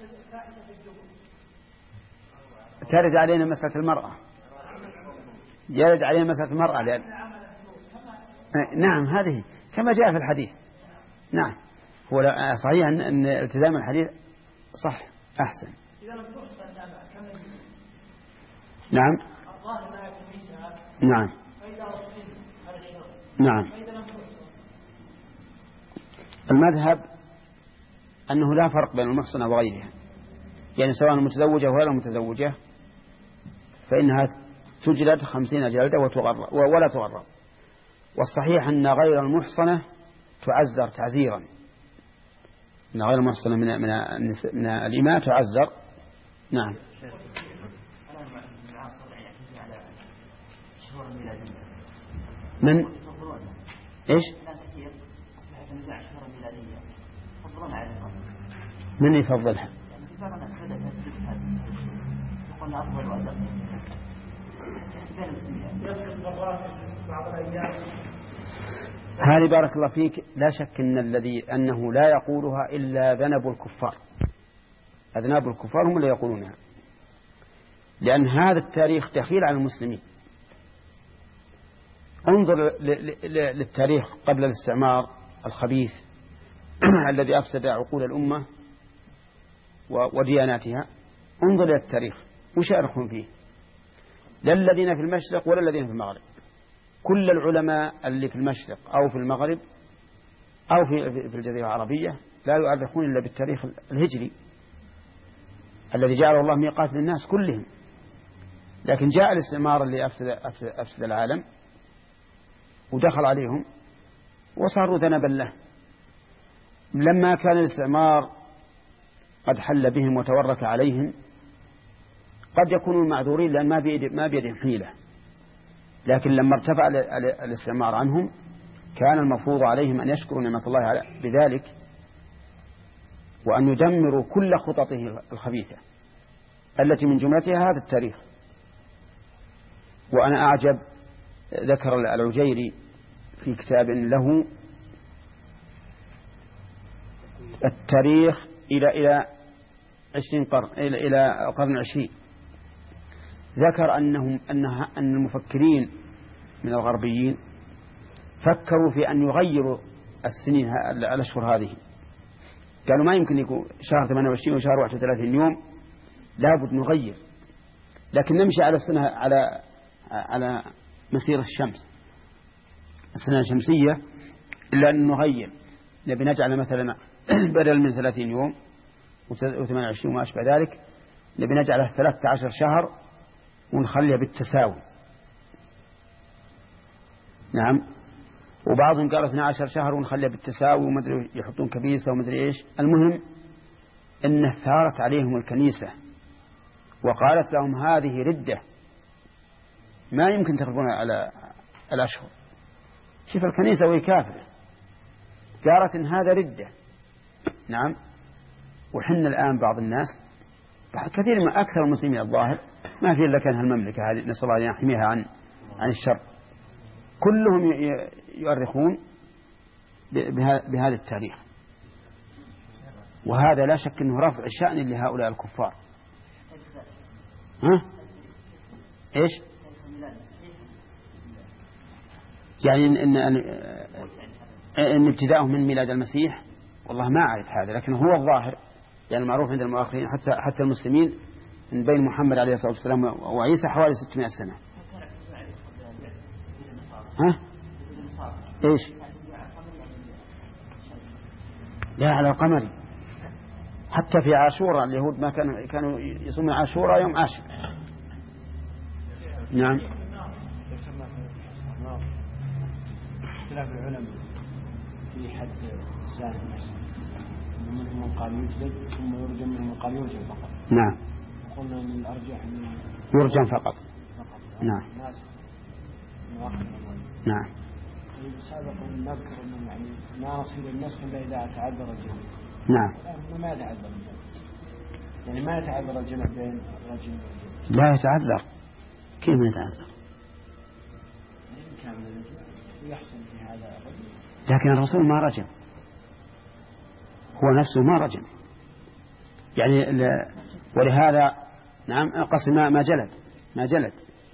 ترد علينا مسألة المرأة، يرد علينا مسألة المرأة لأن... نعم هذه كما جاء في الحديث. نعم هو صحيح أن التزام الحديث صح أحسن. نعم. نعم. نعم. المذهب أنه لا فرق بين المحصنة وغيرها، يعني سواء متزوجة وغير متزوجة فإنها تجلد خمسين جلدة ولا تغرب. والصحيح أن غير المحصنة تعزر تعزيرا، أن غير المحصنة من من من الإماء تعزر. نعم. من إيش؟ من يفضلها؟ هذه بارك الله فيك لا شك أن الذي أنه لا يقولها إلا ذنب الكفار، أذناب الكفار هم اللي يقولونها، لأن هذا التاريخ دخيل على المسلمين. انظر للتاريخ قبل الاستعمار الخبيث الذي أفسد عقول الأمة ودياناتها. انظر إلى التاريخ وش يعرفون فيه، لا الذين في المشرق ولا الذين في المغرب. كل العلماء اللي في المشرق أو في المغرب أو في في الجزيرة العربية لا يؤرخون إلا بالتاريخ الهجري الذي جعله الله ميقات للناس كلهم. لكن جاء الاستعمار اللي أفسد, أفسد, أفسد العالم ودخل عليهم وصاروا ذنبا له. لما كان الاستعمار قد حل بهم وتورك عليهم قد يكونوا معذورين لأن ما بيد ما بيدهم حيلة، لكن لما ارتفع الاستعمار عنهم كان المفروض عليهم أن يشكروا نعمة الله بذلك وأن يدمروا كل خططه الخبيثة التي من جملتها هذا التاريخ. وأنا أعجب ذكر العجيري في كتاب له التاريخ إلى إلى عشرين قرن إلى إلى قرن عشرين، ذكر أنهم أنها أن المفكرين من الغربيين فكروا في أن يغيروا السنين الأشهر هذه. قالوا ما يمكن يكون شهر ثمانية وعشرين وشهر واحد وثلاثين يوم، لابد نغير، لكن نمشي على السنة على على مسير الشمس السنة الشمسية، إلا أن نغير، نبي نجعل مثلا بدل من ثلاثين يوم وثمانية وعشرين وما أشبه ذلك نبي نجعله ثلاثة عشر شهر ونخليها بالتساوي. نعم. وبعضهم قال اثنا عشر شهر ونخليها بالتساوي ومدري يحطون كبيسة ومدري إيش. المهم إنه ثارت عليهم الكنيسة وقالت لهم هذه ردة ما يمكن تخرجون على الأشهر. شوف الكنيسة وهي كافرة قالت إن هذا ردة. نعم. وحنا الآن بعض الناس كثير من أكثر المسلمين الظاهر ما في إلا كان هالمملكة هذه نسأل الله أن يحميها عن عن الشر كلهم يؤرخون بهذا التاريخ. وهذا لا شك أنه رفع شأن لهؤلاء الكفار. ها؟ إيش؟ يعني إن, إن, إن ابتداءهم من ميلاد المسيح والله ما أعرف هذا، لكن هو الظاهر يعني معروف عند المؤرخين حتى حتى المسلمين من بين محمد عليه الصلاة والسلام وعيسى حوالي ستمائة سنة. ها؟ إيش؟ لا على القمري. حتى في عاشوراء اليهود ما كانوا كانوا يصومون عاشوراء يوم عاشر. نعم.
اختلاف العلماء في حد الزاني منهم من قال يجلد ثم يرجم منهم من قال يرجم فقط.
نعم.
قلنا من الأرجح أن
يرجم فقط.
فقط.
نعم. نعم.
سابقا نذكر أنه يعني ما نصير النسخ إلا إذا تعذر الجمع.
نعم.
ما يتعذر الجمع. يعني ما يتعذر الجمع بين الرجل والرجل.
لا يتعذر. كيف ما يتعذر؟
يحصل في هذا الرجل.
لكن الرسول ما رجم. هو نفسه ما رجم. يعني ولهذا نعم قصد ما ما جلد ما جلد.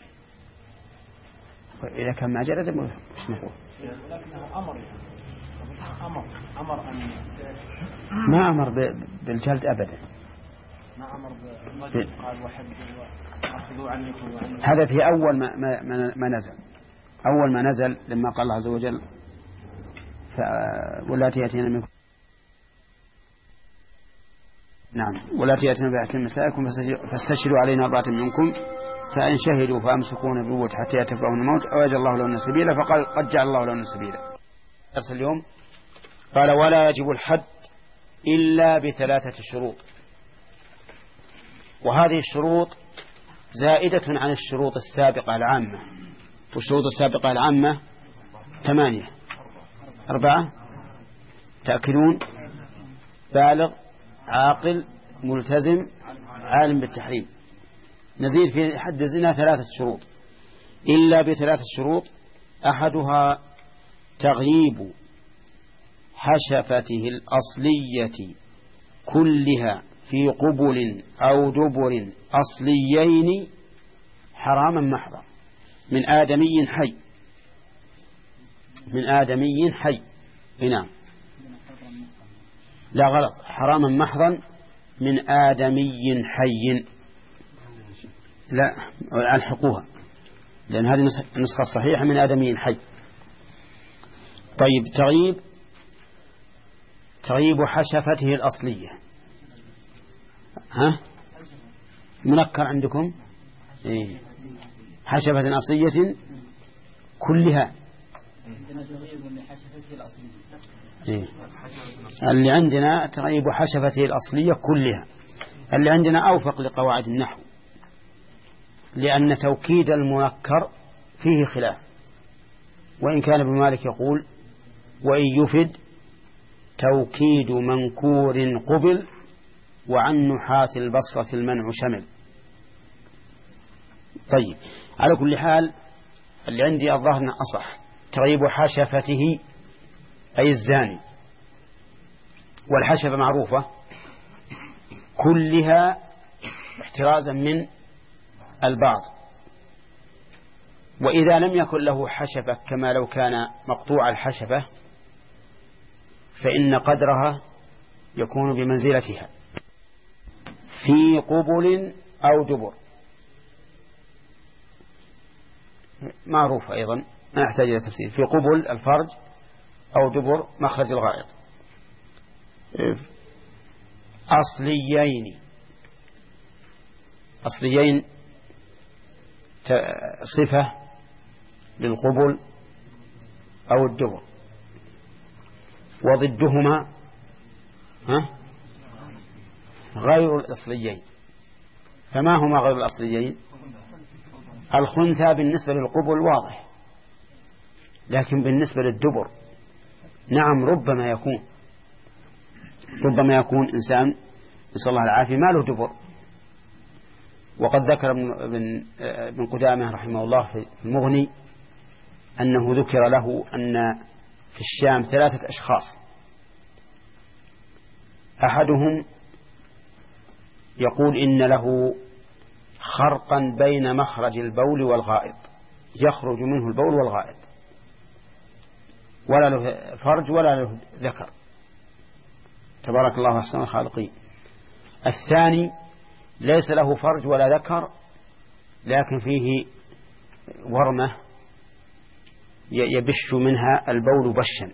إذا كان ما جلد مش نقول.
ولكنه أمر أمر أمر أن
ما أمر بالجلد أبدا.
ما أمر بالرجل قال وحد وأخذوا عنكم وعنكم.
هذا في أول ما ما ما نزل. أول ما نزل لما قال الله عز وجل واللاتي يأتين منكم نعم واللاتي يأتين بأحد مسائكم فاستشهدوا علينا أربعة منكم فإن شهدوا فأمسكون بالبيوت حتى يتبعهم الموت أو يجعل الله لهم سبيلا فقال قد جعل الله لهم سبيلا. درس اليوم قال ولا يجب الحد إلا بثلاثة شروط. وهذه الشروط زائدة عن الشروط السابقة العامة. والشروط السابقة العامة ثمانية. أربعة تأكلون بالغ عاقل ملتزم عالم بالتحريم. نزيد في حد الزنا ثلاثة شروط إلا بثلاثة شروط. أحدها تغييب حشفته الأصلية كلها في قبل أو دبر أصليين حراما محضا من آدمي حي من آدمي حي. نعم لا غلط حراما محضا من آدمي حي. لا ألحقوها لأن هذه النسخة الصحيحة من آدمي حي. طيب تغييب تغييب حشفته الأصلية. ها منكر عندكم إيه؟ حشفة أصلية كلها إيه؟ اللي عندنا تغيب حشفته الأصلية كلها. اللي عندنا أوفق لقواعد النحو لأن توكيد المنكر فيه خلاف. وإن كان ابن مالك يقول وإن يفد توكيد منكور قبل وعن نحاة البصرة المنع شمل. طيب على كل حال اللي عندي الظاهر أصح تغيب حشفته أي الزاني. والحشفة معروفة كلها احترازا من البعض. وإذا لم يكن له حشفة كما لو كان مقطوع الحشفة فإن قدرها يكون بمنزلتها في قبل أو دبر. معروف أيضا ما يحتاج إلى تفسير. في قبل الفرج أو دبر مخرج الغائط. أصليين أصليين صفة للقبل أو الدبر، وضدهما ها غير الأصليين. فما هما غير الأصليين؟ الخنثى بالنسبة للقبل واضح، لكن بالنسبة للدبر نعم ربما يكون ربما يكون إنسان نسأل الله العافية ما له دبر. وقد ذكر ابن ابن قدامة رحمه الله في المغني أنه ذكر له أن في الشام ثلاثة أشخاص، أحدهم يقول إن له خرقا بين مخرج البول والغائط، يخرج منه البول والغائط، ولا له فرج ولا له ذكر، تبارك الله أحسن الخالقين. الثاني ليس له فرج ولا ذكر، لكن فيه ورمة يبش منها البول بشا،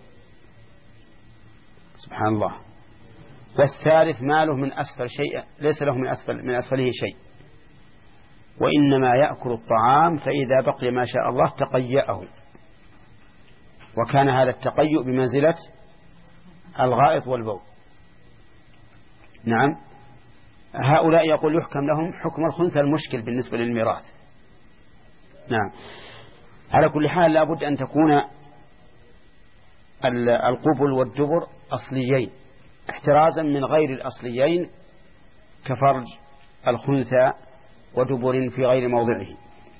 سبحان الله. والثالث ما له من أسفل شيء، ليس له من أسفل من أسفله شيء، وإنما يأكل الطعام، فإذا بقي ما شاء الله تقيأه، وكان هذا التقيؤ بمنزلة الغائط والبول. نعم، هؤلاء يقول يحكم لهم حكم الخنثى المشكل بالنسبة للميراث. نعم، على كل حال لابد أن تكون القبل والدبر أصليين، احترازا من غير الأصليين كفرج الخنثى ودبر في غير موضعه.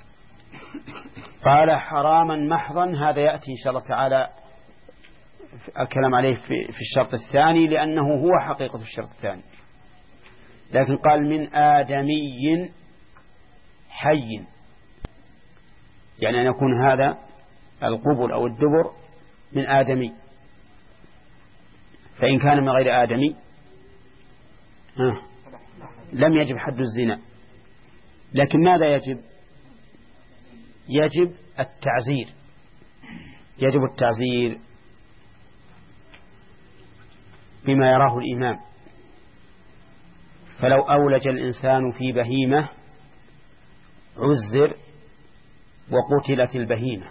قال حراما محضا، هذا يأتي إن شاء الله تعالى الكلام عليه في الشرط الثاني، لأنه هو حقيقة الشرط الثاني. لكن قال من آدمي حي، يعني أن يكون هذا القبل أو الدبر من آدمي، فإن كان من غير آدمي لم يجب حد الزنا. لكن ماذا يجب؟ يجب التعزير، يجب التعزير بما يراه الإمام. فلو أولج الإنسان في بهيمة عزر وقتلت البهيمة،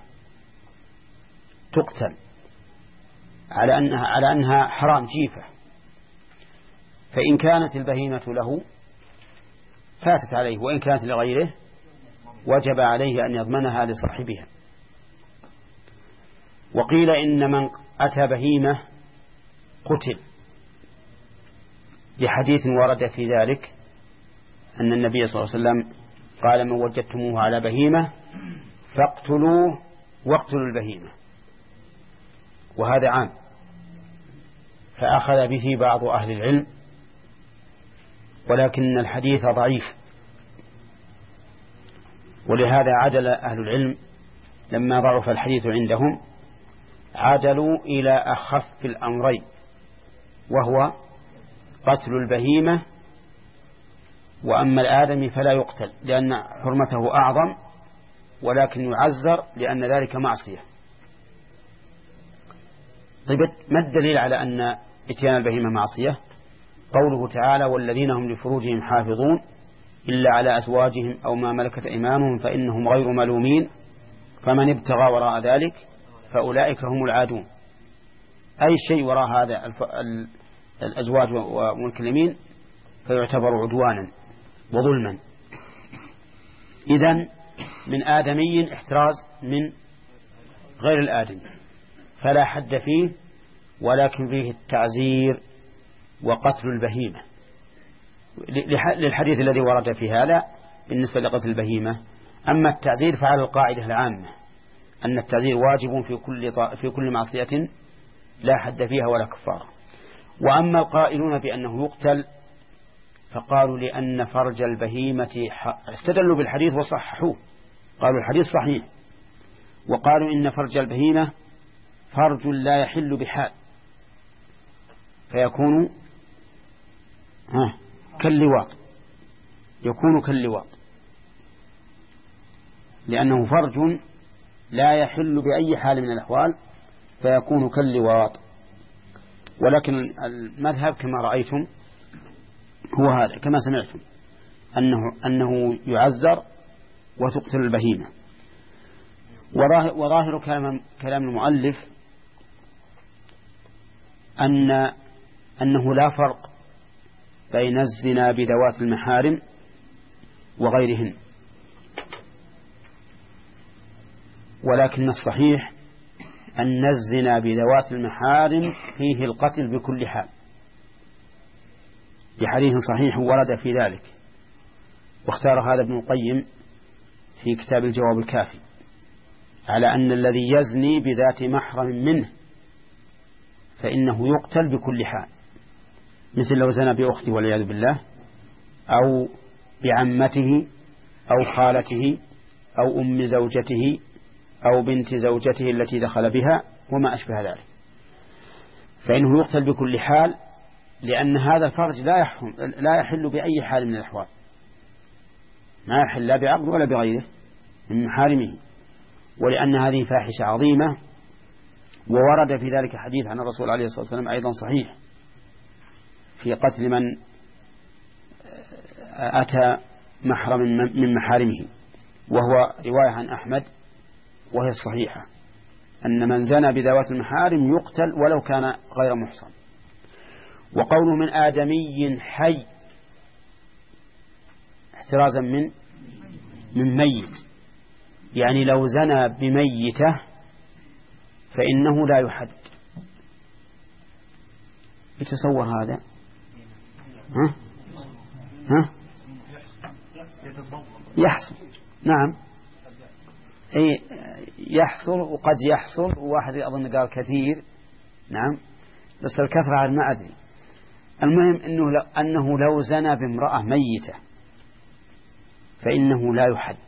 تقتل على أنها, على أنها حرام جيفة. فإن كانت البهيمة له فاتت عليه، وإن كانت لغيره وجب عليه أن يضمنها لصاحبها. وقيل إن من أتى بهيمة قتل، لحديث ورد في ذلك أن النبي صلى الله عليه وسلم قال من وجدتموه على بهيمة فاقتلوه واقتلوا البهيمة، وهذا عام. فأخذ به بعض أهل العلم، ولكن الحديث ضعيف، ولهذا عدل أهل العلم لما ضعف الحديث عندهم عدلوا إلى أخف الأمرين، وهو قتل البهيمة، وأما الآدمي فلا يقتل لأن حرمته أعظم، ولكن يعزر لأن ذلك معصية. طيب ما الدليل على أن إتيان البهيمة معصية؟ قوله تعالى والذين هم لفروجهم حافظون إلا على أزواجهم أو ما ملكت أيمانهم فإنهم غير ملومين فمن ابتغى وراء ذلك فأولئك هم العادون. أي شيء وراء هذا الأزواج وملك اليمين فيعتبر عدوانا وظلما. إذن من آدمي احتراز من غير الآدم فلا حد فيه، ولكن فيه التعزير وقتل البهيمة للحديث الذي ورد في هذا بالنسبة لقتل البهيمة. أما التعزير فعلى القاعدة العامة أن التعزير واجب في كل في كل معصية لا حد فيها ولا كفارة. وأما القائلون بأنه يقتل فقالوا لأن فرج البهيمة استدلوا بالحديث وصححوه، قالوا الحديث صحيح، وقالوا إن فرج البهيمة فرج لا يحل بحال، فيكون ها كاللواط، يكون كاللواط لأنه فرج لا يحل بأي حال من الأحوال، فيكون كاللواط. ولكن المذهب كما رأيتم هو هذا كما سمعتم أنه, أنه يعزر وتقتل البهيمة. وظاهر كلام, كلام المؤلف أن أنه لا فرق بين الزنا بذوات المحارم وغيرهن، ولكن الصحيح أن الزنا بذوات المحارم فيه القتل بكل حال، لحديث صحيح ورد في ذلك، واختار هذا ابن القيم في كتاب الجواب الكافي على أن الذي يزني بذات محرم منه فإنه يقتل بكل حال، مثل لو زنى بأخته والعياذ بالله، أو بعمته أو خالته أو أم زوجته أو بنت زوجته التي دخل بها وما أشبه ذلك، فإنه يقتل بكل حال، لأن هذا الفرج لا يحرم لا يحل بأي حال من الأحوال، ما يحل لا بعقد ولا بغيره من محارمه، ولأن هذه فاحشة عظيمة. وورد في ذلك حديث عن الرسول عليه الصلاة والسلام أيضا صحيح في قتل من أتى محرم من محارمه، وهو رواية عن أحمد وهي الصحيحة، أن من زنى بذوات المحارم يقتل ولو كان غير محصن. وقوله من آدمي حي احترازا من من ميت، يعني لو زنى بميته فإنه لا يحد. يتصور هذا؟ ها؟ ها؟ يحصل، نعم، أي يحصل، وقد يحصل، وواحد أظن قال كثير، نعم، بس الكثرة عن ما أدري. المهم إنه لو أنه لو زنى بامرأة ميتة فإنه لا يحد.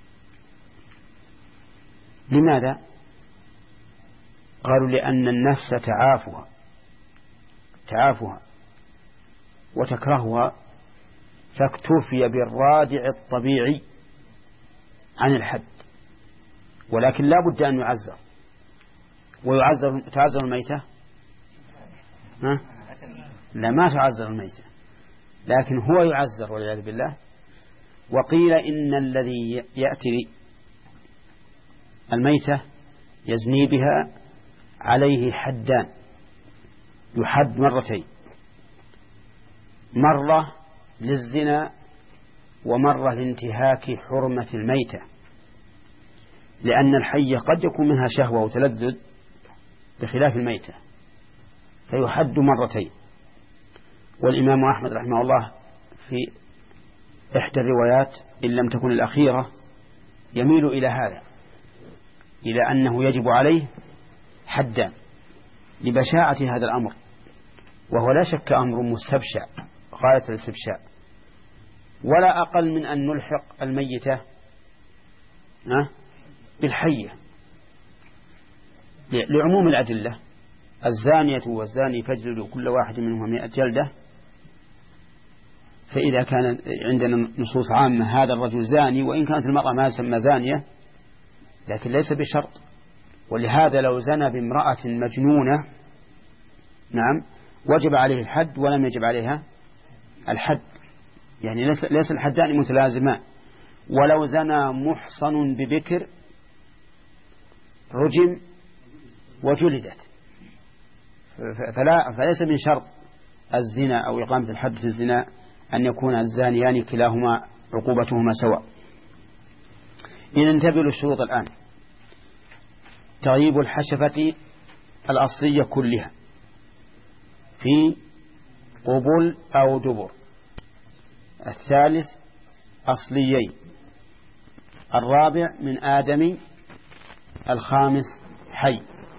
لماذا؟ قالوا لأن النفس تعافها تعافها وتكرهها، فاكتفي بالرادع الطبيعي عن الحد، ولكن لا بد أن يعزر. ويعزر تعزر الميتة؟ ها؟ لا، ما تعزر الميتة، لكن هو يعزر والعياذ بالله. وقيل إن الذي يأتي الميتة يزني بها عليه حدان، يحد مرتين، مرة للزنا ومرة لانتهاك حرمة الميتة، لأن الحية قد يكون منها شهوة وتلذذ بخلاف الميتة، فيحد مرتين. والإمام أحمد رحمه الله في إحدى الروايات إن لم تكن الأخيرة يميل إلى هذا، إلى أنه يجب عليه حدا لبشاعة هذا الأمر، وهو لا شك أمر مستبشع غاية الاستبشاع، ولا أقل من أن نلحق الميتة بالحية لعموم الأدلة. الزانية والزاني فاجلدوا كل واحد منهما مئة جلدة، فإذا كان عندنا نصوص عامة هذا الرجل زاني، وإن كانت المرأة ما تسمى زانية لكن ليس بشرط. ولهذا لو زنى بامرأة مجنونة نعم وجب عليه الحد ولم يجب عليها الحد، يعني ليس الحدان متلازمان. ولو زنى محصن ببكر رجم وجلدت، فلا فليس من شرط الزنا أو إقامة الحد في الزنا أن يكون الزانيان كلاهما عقوبتهما سواء. إن انتبهوا للشروط الآن: تغييب الحشفة الأصلية كلها في قبل أو دبر. الثالث أصليين. الرابع من آدمي. الخامس حي.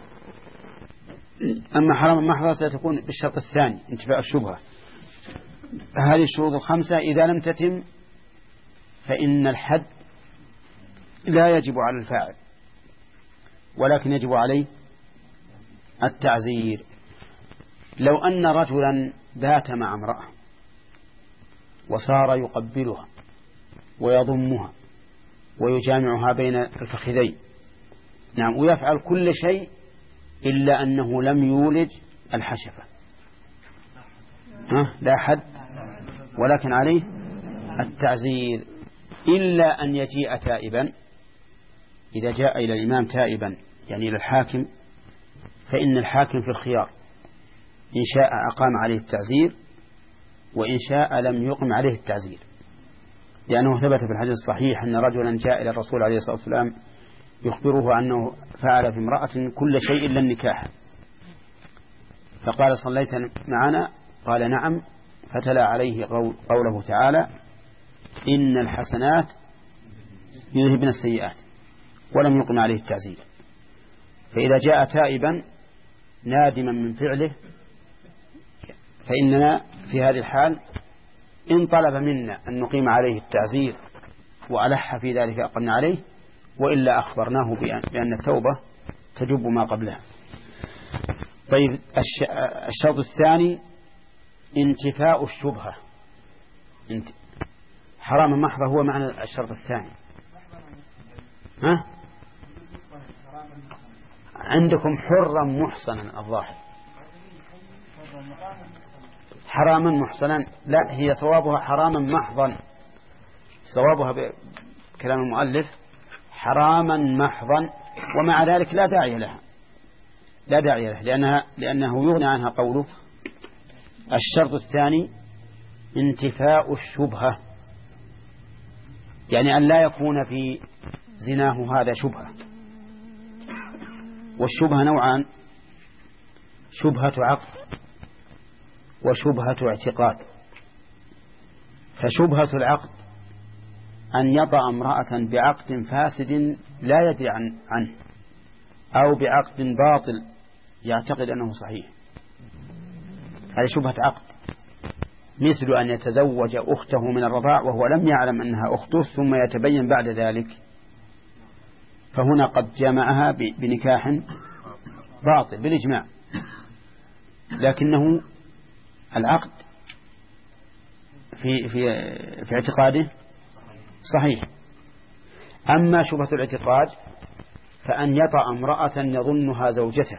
أما حرام المحظة ستكون بالشرط الثاني انتفاء الشبهة. هذه الشروط الخمسة إذا لم تتم فإن الحد لا يجب على الفاعل، ولكن يجب عليه التعزير. لو أن رجلا بات مع امرأة وصار يقبلها ويضمها ويجامعها بين الفخذين نعم ويفعل كل شيء إلا أنه لم يولج الحشفة، ها لا حد، ولكن عليه التعزير، إلا أن يجيء تائبا. إذا جاء إلى الإمام تائبا يعني إلى الحاكم، فإن الحاكم في الخيار إن شاء أقام عليه التعزير وإن شاء لم يقم عليه التعزير، لأنه ثبت في الحديث الصحيح أن رجلا جاء إلى الرسول عليه الصلاة والسلام يخبره أنه فعل في امرأة كل شيء إلا النكاح، فقال صليت معنا؟ قال نعم، فتلا عليه قوله تعالى إن الحسنات يذهبن السيئات، ولم يقم عليه التعزير. فإذا جاء تائبا نادما من فعله فإننا في هذه الحال إن طلب منا أن نقيم عليه التعزير وألح في ذلك أقمنا عليه، وإلا أخبرناه بأن التوبة تجب ما قبلها. طيب الشرط الثاني انتفاء الشبهة. حرام محضة هو معنى الشرط الثاني. ها؟ عندكم حرا محصنا الظاهر، حراما محصنا، لا هي صوابها حراما محضا، صوابها بكلام المؤلف حراما محضا، ومع ذلك لا داعي لها، لا داعي لها لأنها لأنه يغني عنها قوله الشرط الثاني انتفاء الشبهة، يعني أن لا يكون في زناه هذا شبهة. والشبهة نوعان: شبهة عقد وشبهة اعتقاد. فشبهة العقد أن يطأ امرأة بعقد فاسد لا يدري عنه، أو بعقد باطل يعتقد أنه صحيح، هذه شبهة عقد، مثل أن يتزوج أخته من الرضاع وهو لم يعلم أنها أخته ثم يتبين بعد ذلك، فهنا قد جمعها بنكاح باطل بالإجماع، لكنه العقد في في في اعتقاده صحيح. أما شبهة الاعتقاد فأن يطأ امرأة يظنها زوجته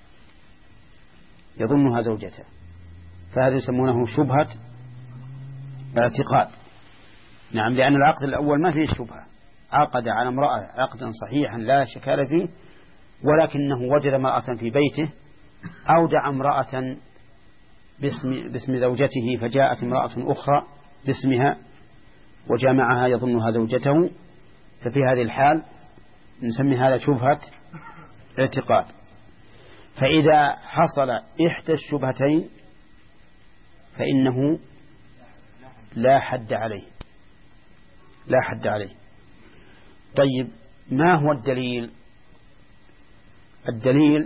يظنها زوجته فهذا يسمونه شبهة اعتقاد. نعم، لأن العقد الأول ما فيه شبهة، عقد على امرأة عقدا صحيحا لا شكال فيه، ولكنه وجد امرأة في بيته، أودع امرأة باسم, باسم زوجته، فجاءت امرأة أخرى باسمها وجامعها يظنها زوجته، ففي هذه الحال نسمي هذا شبهة اعتقاد. فإذا حصل إحدى الشبهتين فإنه لا حد عليه لا حد عليه. طيب ما هو الدليل؟ الدليل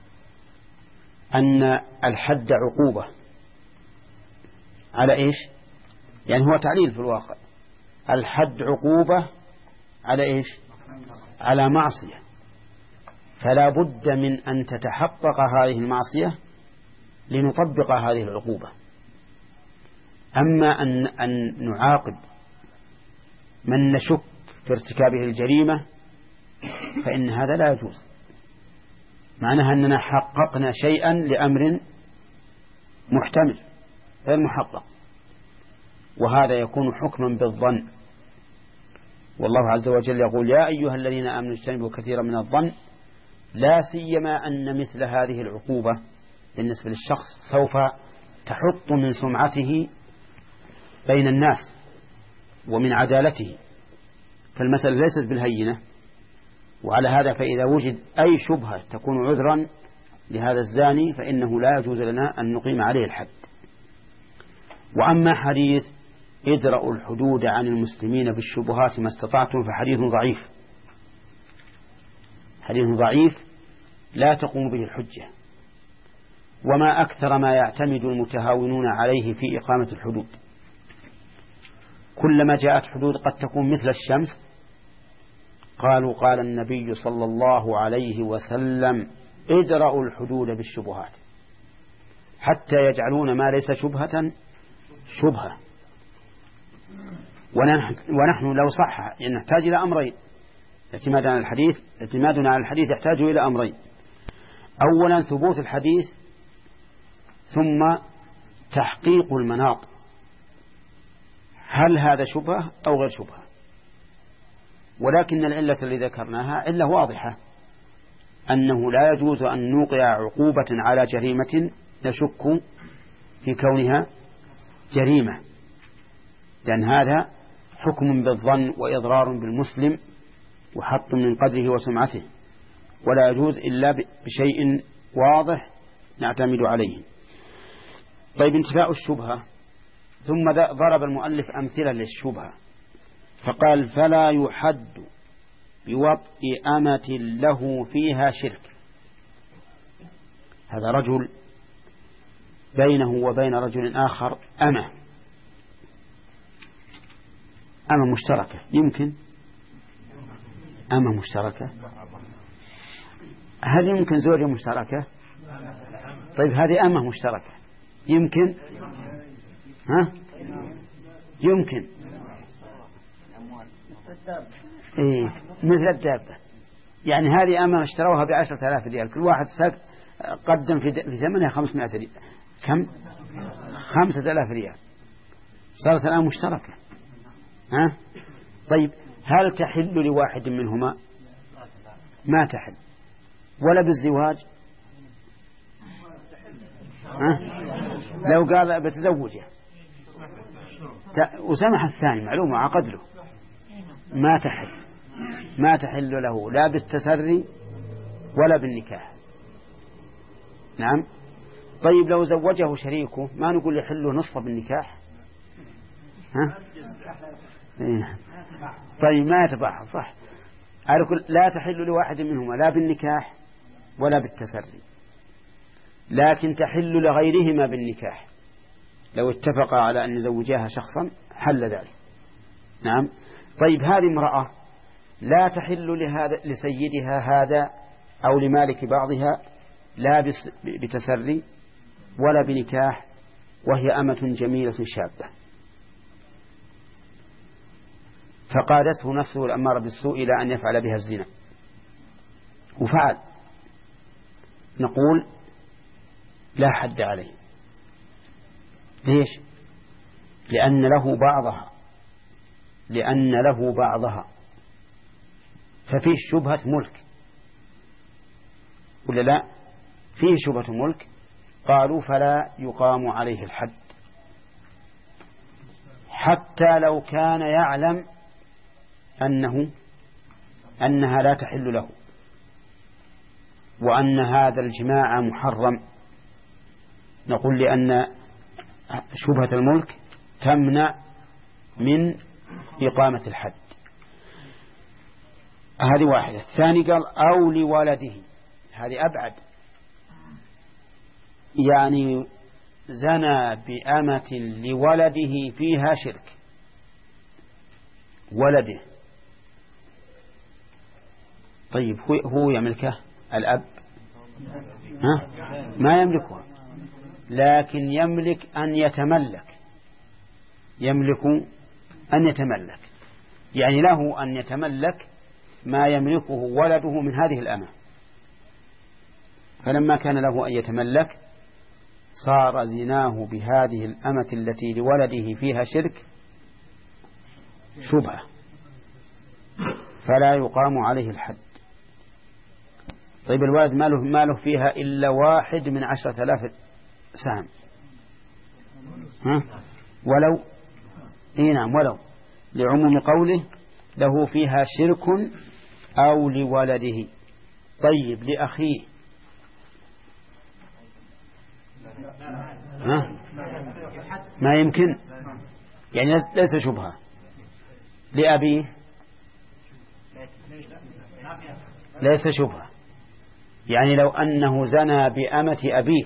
أن الحد عقوبة على إيش؟ يعني هو تعليل في الواقع، الحد عقوبة على إيش؟ على معصية، فلا بد من أن تتحقق هذه المعصية لنطبق هذه العقوبة. أما أن, أن نعاقب من نشك في ارتكابه الجريمة فإن هذا لا يجوز، معناها أننا حققنا شيئا لأمر محتمل غير محقق، وهذا يكون حكما بالظن. والله عز وجل يقول يا أيها الذين آمنوا اجتنبوا كثيرا من الظن، لا سيما أن مثل هذه العقوبة بالنسبة للشخص سوف تحط من سمعته بين الناس ومن عدالته، فالمسألة ليست بالهينة. وعلى هذا فإذا وجد أي شبهة تكون عذرا لهذا الزاني فإنه لا يجوز لنا أن نقيم عليه الحد. وأما حديث ادرأوا الحدود عن المسلمين بالشبهات ما استطعتم فحديث ضعيف، حديث ضعيف لا تقوم به الحجة، وما أكثر ما يعتمد المتهاونون عليه في إقامة الحدود. كلما جاءت حدود قد تكون مثل الشمس قالوا قال النبي صلى الله عليه وسلم ادرأوا الحدود بالشبهات، حتى يجعلون ما ليس شبهة شبهة. ونحن, ونحن لو صح يعني نحتاج إلى أمرين، اعتمادنا على الحديث اعتمادنا على الحديث يحتاج إلى أمرين: أولا ثبوت الحديث، ثم تحقيق المناط، هل هذا شبهة أو غير شبهة. ولكن العلة التي ذكرناها علة واضحة، أنه لا يجوز أن نوقع عقوبة على جريمة نشك في كونها جريمة، لأن هذا حكم بالظن وإضرار بالمسلم وحط من قدره وسمعته، ولا يجوز إلا بشيء واضح نعتمد عليه. طيب، انتفاء الشبهة. ثم ضرب المؤلف أمثلة للشبهة فقال: فلا يحد بوطء أمة له فيها شرك. هذا رجل بينه وبين رجل آخر أمة أمة مشتركة، يمكن أمة مشتركة، هل يمكن زوجة مشتركة؟ طيب، هذه أمة مشتركة يمكن؟ ها؟ يمكن. إيه، مثل الدابة، يعني هذه أمة اشتروها بعشرة آلاف ريال، كل واحد سك قدم في في ثمنها خمسمائة ريال، كم؟ خمسة آلاف ريال، صارت الآن مشتركة. ها؟ طيب، هل تحل لواحد منهما؟ ما تحل. ولا بالزواج؟ ها؟ لو قال بتزوجه وسمح الثاني معلومة عقد له، ما تحل ما تحل له لا بالتسري ولا بالنكاح. نعم. طيب، لو زوجه شريكه ما نقول يحل نصف بالنكاح؟ ها؟ طيب، ما يتبعها صح. لا تحل لواحد منهما لا بالنكاح ولا بالتسري، لكن تحل لغيرهما بالنكاح. لو اتفقا على أن يزوجاها شخصا حل ذلك. نعم. طيب، هذه امرأة لا تحل لهذا لسيدها هذا أو لمالك بعضها لا بتسري ولا بنكاح، وهي أمة جميلة شابة، فقادته نفسه الأمارة بالسوء إلى أن يفعل بها الزنا وفعل، نقول لا حد عليه. ليش؟ لأن له بعضها لأن له بعضها ففيه شبهة ملك ولا لا؟ فيه شبهة ملك. قالوا فلا يقام عليه الحد حتى لو كان يعلم أنه أنها لا تحل له وأن هذا الجماع محرم. نقول لأن شبهة الملك تمنع من إقامة الحد. هذه واحدة. الثاني قال أو لولده، هذه أبعد، يعني زنى بأمة لولده فيها شرك، ولده. طيب، هو يملكه الأب؟ ها؟ ما يملكه، لكن يملك أن يتملك يملك أن يتملك يعني له أن يتملك ما يملكه ولده من هذه الأمة. فلما كان له أن يتملك صار زناه بهذه الأمة التي لولده فيها شرك شبهة، فلا يقام عليه الحد. طيب، الولد ما له, ما له فيها إلا واحد من عشرة آلاف سهم، ها؟ ولو إيه نعم ولو لعموم قوله له فيها شرك أو لولده. طيب، لأخيه ها؟ ما يمكن، يعني ليس شبهة. لأبيه ليس شبهة، يعني لو أنه زنى بأمة أبيه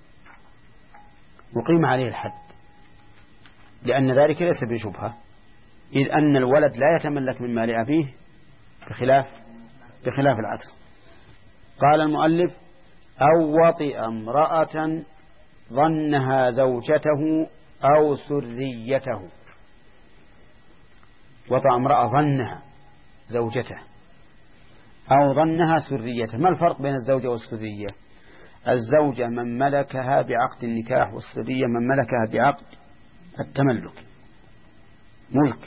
وقيم عليه الحد، لأن ذلك ليس بشبهة، إذ أن الولد لا يتملك من مال أبيه بخلاف بخلاف العكس. قال المؤلف أو وطئ امرأة ظنها زوجته أو سريته. وطئ امرأة ظنها زوجته أو ظنها سريته. ما الفرق بين الزوجة والسرية؟ الزوجة من ملكها بعقد النكاح، والسرية من ملكها بعقد التملك، ملك.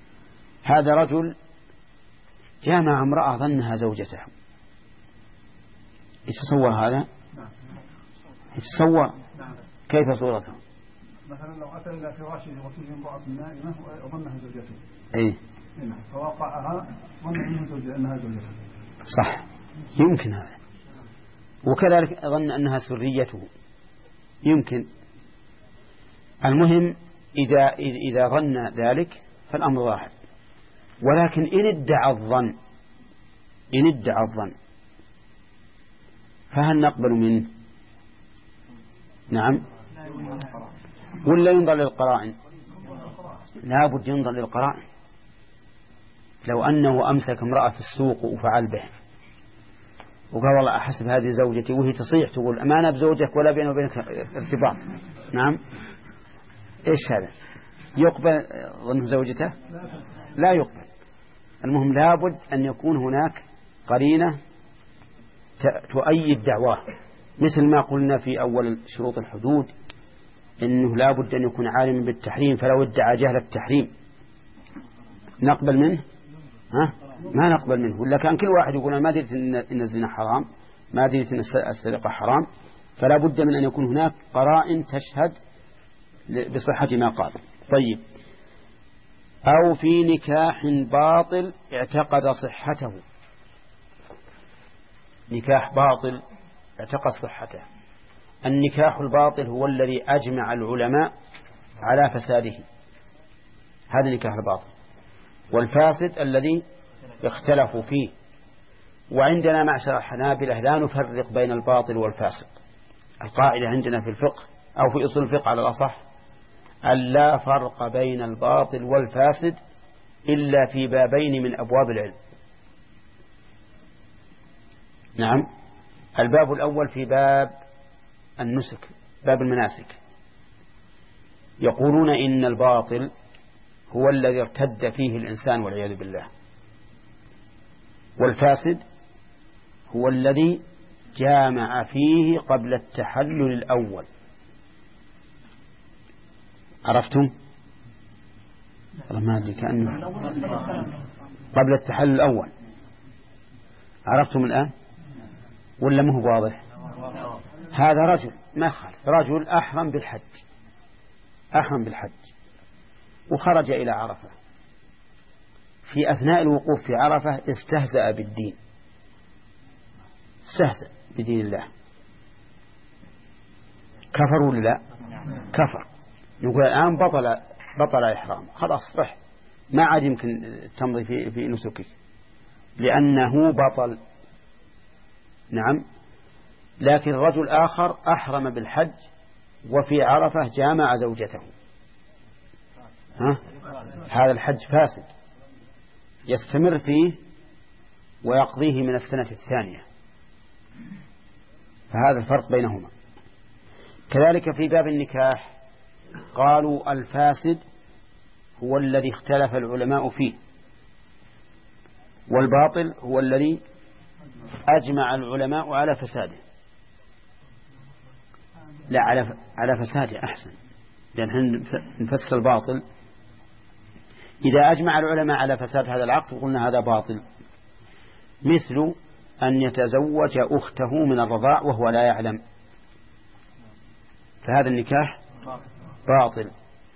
هذا رجل جامع امرأة ظنها زوجته يتصور هذا؟ يتصور كيف صورته؟
مثلا لو أتى إلى فراشه وفيه امرأة نائمة وظنها زوجته.
إيه.
فوقعها ظن أنها زوجته.
صح، يمكن هذا. وكذلك ظن أنها سريته، يمكن. المهم إذا إذا ظن ذلك فالأمر واحد. ولكن إن ادعى الظن إن ادعى الظن فهل نقبل منه؟ نعم. ولا ينظر للقرائن؟ لا بد ينظر للقرائن. لو أنه أمسك امرأة في السوق وفعل به وقال والله أحسب هذه زوجتي، وهي تصيح تقول أمانة بزوجك ولا بينه وبينك ارتباط، نعم، إيش هذا؟ يقبل ظن زوجته؟ لا يقبل. المهم لابد أن يكون هناك قرينة تؤيد دعواه، مثل ما قلنا في أول شروط الحدود إنه لابد أن يكون عالما بالتحريم، فلو ادعى جهل التحريم نقبل منه؟ ها؟ ما نقبل منه. ولا كان كل واحد يقول أنا ما دريت إن الزنا حرام، ما دريت إن السرقة حرام، فلا بد من أن يكون هناك قرائن تشهد بصحة ما قال. طيب، أو في نكاح باطل اعتقد صحته. نكاح باطل اعتقد صحته. النكاح الباطل هو الذي أجمع العلماء على فساده، هذا النكاح الباطل. والفاسد الذي اختلفوا فيه. وعندنا معشر الحنابلة لا نفرق بين الباطل والفاسد. القاعدة عندنا في الفقه أو في أصول الفقه على الأصح أن لا فرق بين الباطل والفاسد إلا في بابين من أبواب العلم. نعم، الباب الأول في باب النسك، باب المناسك، يقولون إن الباطل هو الذي ارتد فيه الإنسان والعياذ بالله، والفاسد هو الذي جامع فيه قبل التحلل الأول. عرفتم؟ ما أدري كأنه قبل التحلل الأول. عرفتم الآن ولا ما هو واضح؟ هذا رجل ما خالف، رجل أحرم بالحج أحرم بالحج وخرج إلى عرفة. في أثناء الوقوف في عرفة استهزأ بالدين، استهزأ بدين الله. كفر ولا لا؟ كفر. نقول الآن بطل بطل إحرام، خلاص صح، ما عاد يمكن تمضي في في نسكك لأنه بطل. نعم. لكن رجل آخر أحرم بالحج وفي عرفة جامع زوجته، ها؟ هذا الحج فاسد يستمر فيه ويقضيه من السنة الثانية، فهذا الفرق بينهما. كذلك في باب النكاح قالوا الفاسد هو الذي اختلف العلماء فيه، والباطل هو الذي أجمع العلماء على فساده. لا، على على فساده أحسن، لأن نفسر الباطل. إذا أجمع العلماء على فساد هذا العقد قلنا هذا باطل، مثل أن يتزوج أخته من الرضاع وهو لا يعلم، فهذا النكاح باطل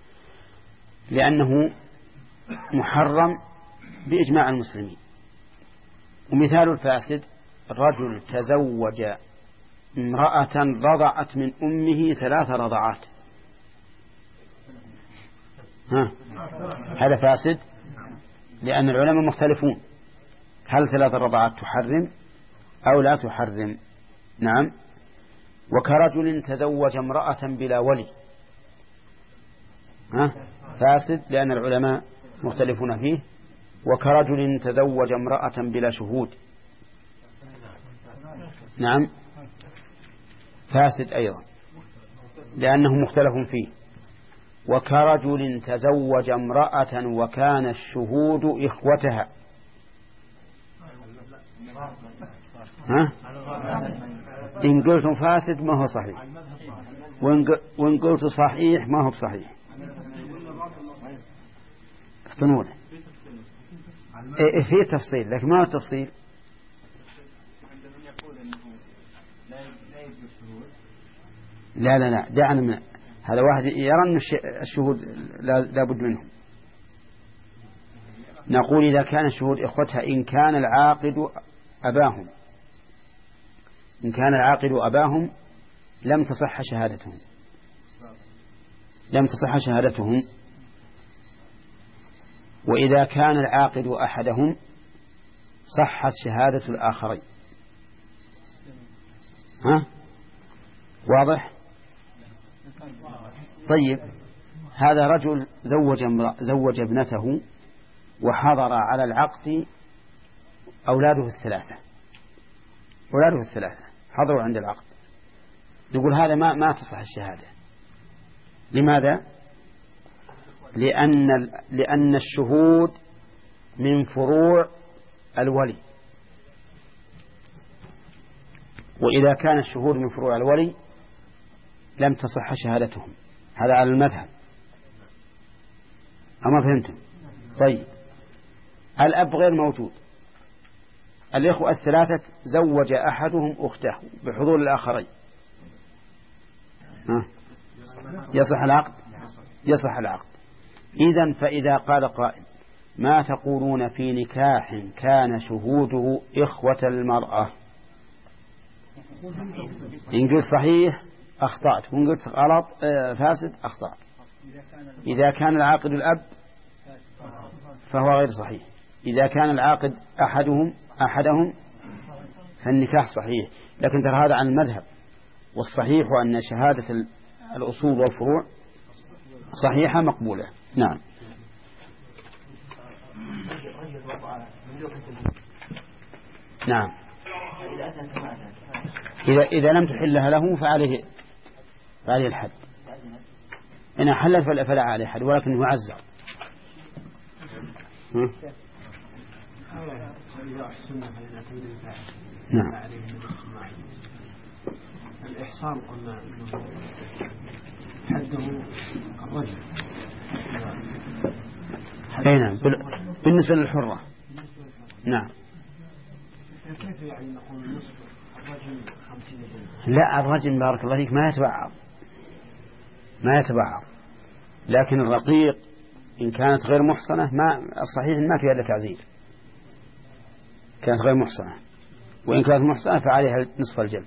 لأنه محرم بإجماع المسلمين. ومثال الفاسد رجل تزوج امرأة رضعت من أمه ثلاث رضعات، ها، هذا فاسد لأن العلماء مختلفون هل ثلاث رضعات تحرم أو لا تحرم. نعم. وكرجل تزوج امرأة بلا ولي، ها، فاسد لأن العلماء مختلفون فيه. وكرجل تزوج امرأة بلا شهود، نعم، فاسد أيضا لأنه مختلف فيه. وكرجل تزوج امرأة وكان الشهود إخوتها، ها؟ إن قلت فاسد ما هو صحيح، وإن قلت صحيح ما هو بصحيح. افتنونه إيه في تفصيل، لكن ما هو التفصيل. لا لا لا دعنا من هذا. واحد يرى أن الشهود لا بد منهم. نقول إذا كان الشهود إخوتها إن كان العاقد أباهم إن كان العاقد أباهم لم تصح شهادتهم لم تصح شهادتهم وإذا كان العاقد أحدهم صحت شهادة الآخرين. ها واضح؟ طيب هذا رجل زوج زوج ابنته وحضر على العقد أولاده الثلاثة أولاده الثلاثة حضروا عند العقد. نقول هذا ما ما تصح الشهادة. لماذا؟ لأن لأن الشهود من فروع الولي، وإذا كان الشهود من فروع الولي لم تصح شهادتهم. هذا على المذهب. أما فهمتم؟ طيب الأب غير موجود، الإخوة الثلاثة زوج أحدهم أخته بحضور الآخرين، ها يصح العقد؟ يصح العقد. إذن فإذا قال قائل ما تقولون في نكاح كان شهوده إخوة المرأة؟ إن قلت صحيح أخطأت، وإن قلت غلط فاسد أخطأت. إذا كان العاقد الأب فهو غير صحيح. إذا كان العاقد أحدهم أحدهم فالنكاح صحيح. لكن ترى هذا عن المذهب، والصحيح أن شهادة الأصول والفروع صحيحة مقبولة. نعم. نعم. إذا إذا لم تحلها له فعليه فعليه الحد. إن حلت فلا عليه حد، ولكن يعزر. نعم.
الإحصان قلنا إنه حده الرجل.
أي نعم بالنسبة للحرة. نعم.
كيف يعني نقول نصف الرجل خمسين جنيه؟
لا الرجل بارك الله فيك ما يتبعض ما يتبعض لكن الرقيق إن كانت غير محصنة ما الصحيح ما فيها إلا تعزير. كانت غير محصنة، وإن كانت محصنة فعليها نصف الجلد.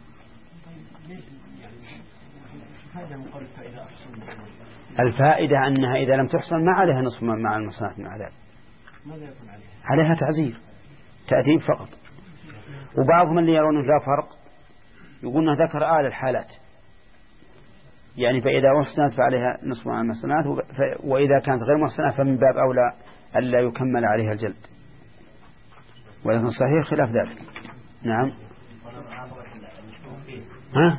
الفائدة أنها إذا لم تحصن ما عليها نصف مع المحصنات من عذاب، عليها تعزير تأديب فقط. وبعضهم اللي يرون لا فرق يقولون ذكر آل الحالات، يعني فإذا أحسنت فعليها نصف مع المحصنات، وإذا كانت غير محصنة فمن باب أولى ألا يكمل عليها الجلد، ولكن صحيح خلاف ذلك. نعم. ها؟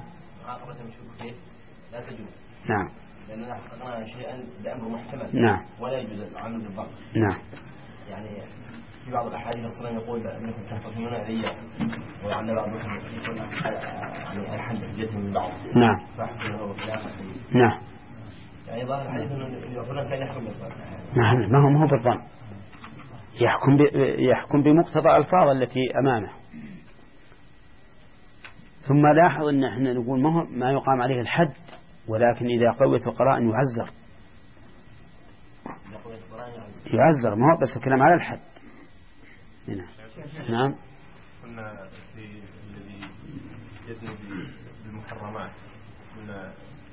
نعم.
لأننا حققنا شيئا بأمر محتمل.
نعم.
ولا يجوز العمل بالضبط.
نعم.
يعني في بعض الأحاديث الصلاة يقول أنكم تنتصرون علي، وعند بعضكم يقول يعني الحل بيده من بعض.
نعم.
فأحكمه وخلافه.
نعم.
يعني ظاهر الحديث أنه هناك لا يحكم بالظن.
نعم ما هو ما هو بالظن، يحكم يحكم بمقتضى الألفاظ التي أمامه. ثم لاحظ أن احنا نقول ما هو ما يقام عليه الحد، ولكن إذا قويت القرائن يعزر يعزر ما هو بس الكلام على الحد. هنا. نعم.
قلنا في الذي يزن بالمحرمات قلنا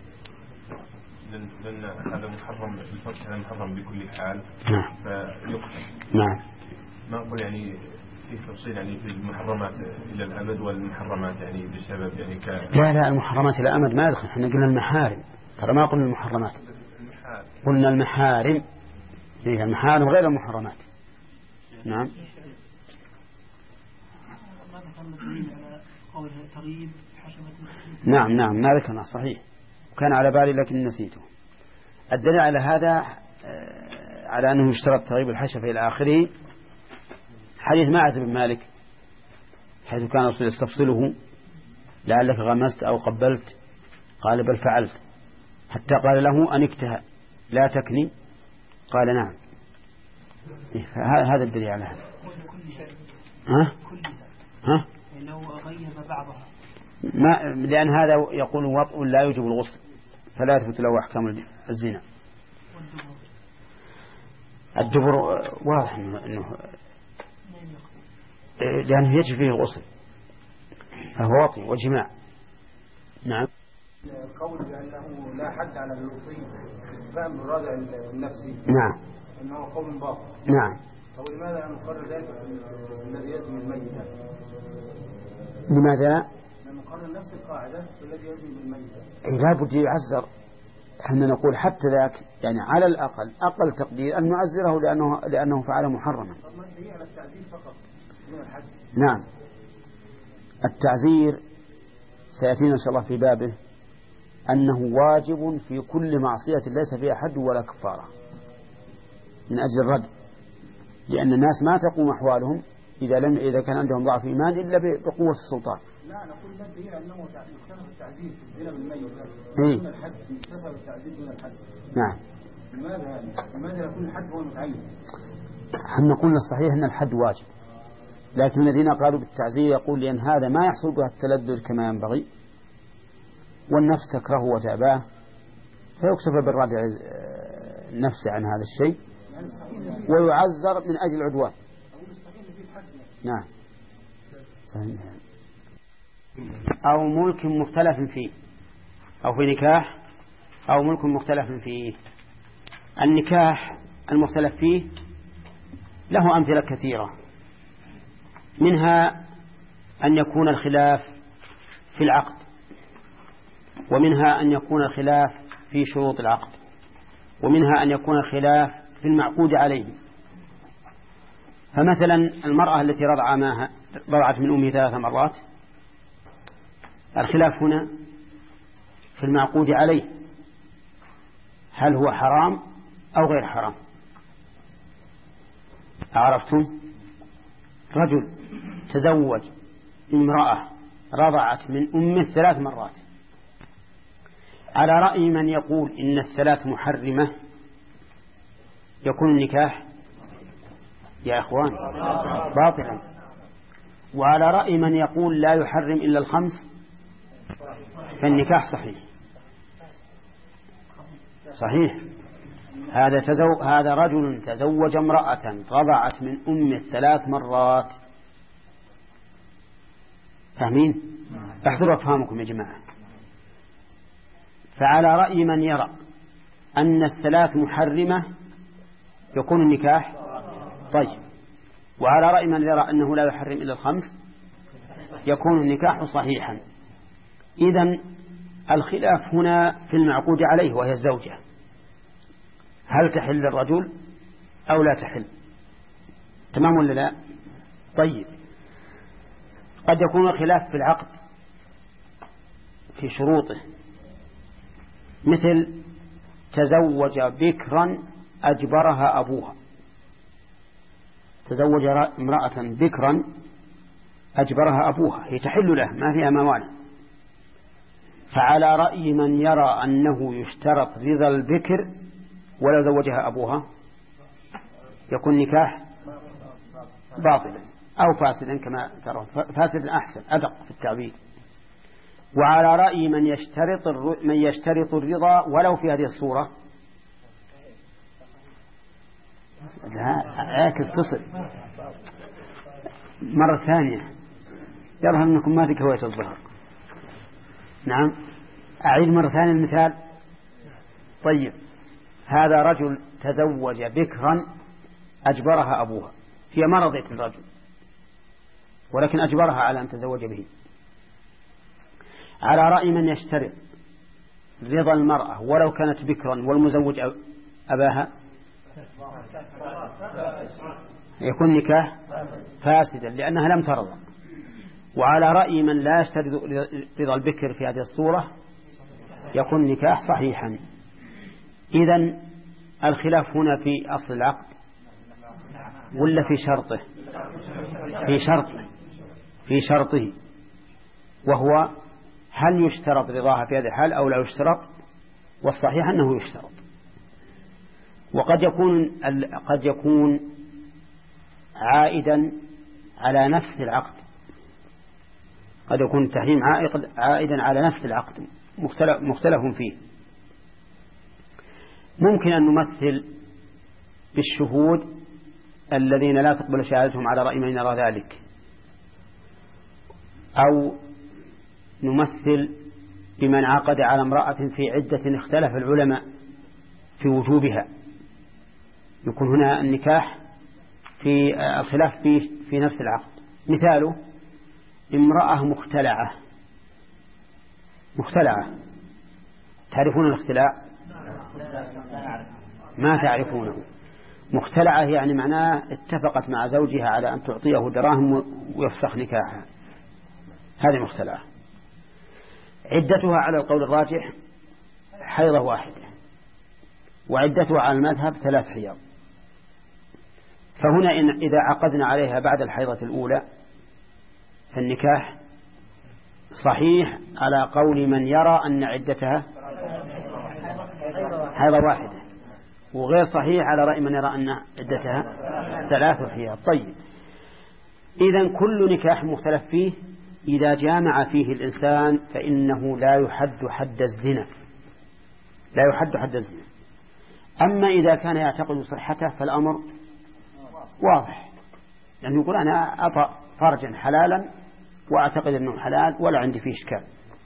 لأن هذا محرم، الفرق هذا محرم بكل حال.
نعم.
فيقتل.
نعم.
ما أقول يعني في تفصيل يعني في المحرمات إلى الأبد والمحرمات يعني بسبب يعني ك.
لا لا المحرمات إلى أمد ما يدخل، احنا قلنا المحارم، ترى ما قلنا المحرمات.
المحارم.
قلنا المحارم، هي المحارم غير المحرمات. نعم. نعم نعم ما ذكرنا صحيح، وكان على بالي لكن نسيته. الدليل على هذا على أنه يشترط تغيب الحشفة إلى آخره حديث معاذ بن مالك، حيث كان الرسول يستفصله لعلك غمست أو قبلت، قال بل فعلت، حتى قال له أنكتها لا تكني، قال نعم. هذا الدليل على هذا. ها؟ ها؟
لو غيب بعضها
ما لأن هذا يقول وطء لا يوجب الغسل فلا يثبت له أحكام الزنا. الدبر واضح أنه لأنه يجب فيه الغسل فهو وطء وجماع. نعم.
القول بأنه لا حد على الوصي فهم الرادع النفسي.
نعم.
أنه قول باطل.
نعم.
ولماذا نقرر ذلك الذي يزن الميت؟
لماذا؟
نقرر نفس القاعدة الذي يزن الميت.
لا بد يعزر. احنا نقول حتى ذاك يعني على الأقل أقل تقدير أن نعزره لأنه لأنه فعل محرما.
هي على التعزير فقط من الحد.
نعم. التعزير سيأتينا إن شاء الله في بابه أنه واجب في كل معصية ليس فيها حد ولا كفارة من أجل الرد، لأن الناس ما تقوم أحوالهم إذا لم إذا كان عندهم ضعف إيمان إلا بقوة السلطان.
لا نقول الذي أنه يختلف التعزير في الزنا بالميت
إيه؟
دون الحد يختلف التعزير دون الحد.
نعم.
لماذا يعني؟ لماذا يكون الحد هو المتعين؟
احنا قلنا الصحيح أن الحد واجب، لكن الذين قالوا بالتعزير يقول لأن هذا ما يحصل به التلذذ كما ينبغي والنفس تكرهه وتأباه فيكتفى بالردع النفس عن هذا الشيء ويعزر من أجل العدوان. نعم. صحيح. أو ملك مختلف فيه أو في نكاح أو ملك مختلف فيه. النكاح المختلف فيه له أمثلة كثيرة، منها أن يكون الخلاف في العقد، ومنها أن يكون الخلاف في شروط العقد، ومنها أن يكون الخلاف في المعقود عليه. فمثلا المرأة التي رضع ماها رضعت من أمه ثلاث مرات، الخلاف هنا في المعقود عليه هل هو حرام أو غير حرام. عرفتم؟ رجل تزوج امرأة رضعت من أمه ثلاث مرات، على رأي من يقول إن الثلاث محرمة يكون النكاح يا أخوان باطلا، وعلى رأي من يقول لا يحرم إلا الخمس فالنكاح صحيح. صحيح. هذا تزو... هذا رجل تزوج امرأة رضعت من أمه ثلاث مرات. فاهمين؟ احضروا أفهامكم يا جماعة. فعلى رأي من يرى أن الثلاث محرمة يكون النكاح طيب، وعلى رأي من يرى أنه لا يحرم إلا الخمس يكون النكاح صحيحا. إذن الخلاف هنا في المعقود عليه وهي الزوجة، هل تحل الرجل أو لا تحل؟ تمام ولا لا؟ طيب، قد يكون الخلاف في العقد في شروطه، مثل تزوج بكرا أجبرها أبوها، تزوج امرأة بكرا أجبرها أبوها، هي تحل له ما فيها موانع. فعلى رأي من يرى أنه يشترط رضا البكر ولو زوجها أبوها يكون نكاح باطلا أو فاسدا كما ترون، فاسدا أحسن أدق في التعبير. وعلى رأي من يشترط من يشترط الرضا ولو في هذه الصورة، لا عاكس تصل مرة ثانية، يظهر أنكم ما تكويت الظهر. نعم، أعيد مرة ثانية المثال. طيب، هذا رجل تزوج بكرا أجبرها أبوها، هي ما رضيت الرجل ولكن أجبرها على أن تزوج به. على رأي من يشترط رضا المرأة ولو كانت بكرا والمزوج أباها يكون نكاح فاسدا لأنها لم ترضى. وعلى رأي من لا يشترط رضا البكر في هذه الصورة يكون نكاح صحيحا. إذن الخلاف هنا في أصل العقد ولا في شرطه؟ في شرطه في شرطه وهو هل يشترط رضاها في هذا الحال أو لا يشترط؟ والصحيح أنه يشترط. وقد يكون قد يكون عائدا على نفس العقد، قد يكون التحريم عائدا على نفس العقد مختلف, مختلف فيه. ممكن أن نمثل بالشهود الذين لا تقبل شهادتهم على رأي من يرى ذلك، أو نمثل بمن عقد على امرأة في عدة اختلف العلماء في وجوبها، يكون هنا النكاح في الخلاف في, في نفس العقد. مثاله امرأة مختلعة مختلعة تعرفون الاختلاع؟ ما تعرفونه. مختلعة يعني معناه اتفقت مع زوجها على أن تعطيه دراهم ويفسخ نكاحها، هذه مختلعة. عدتها على القول الراجح حيضة واحدة، وعدتها على المذهب ثلاث حيض. فهنا إن إذا عقدنا عليها بعد الحيضة الأولى فالنكاح صحيح على قول من يرى أن عدتها حيضة واحدة، وغير صحيح على رأي من يرى أن عدتها ثلاث حيض. طيب، إذن كل نكاح مختلف فيه إذا جامع فيه الإنسان فإنه لا يحد حد الزنا، لا يحد حد الزنا. أما إذا كان يعتقد صحته فالأمر واضح، يعني يقول أنا أطأ فرجا حلالا وأعتقد أنه حلال ولا عندي فيه إشكال،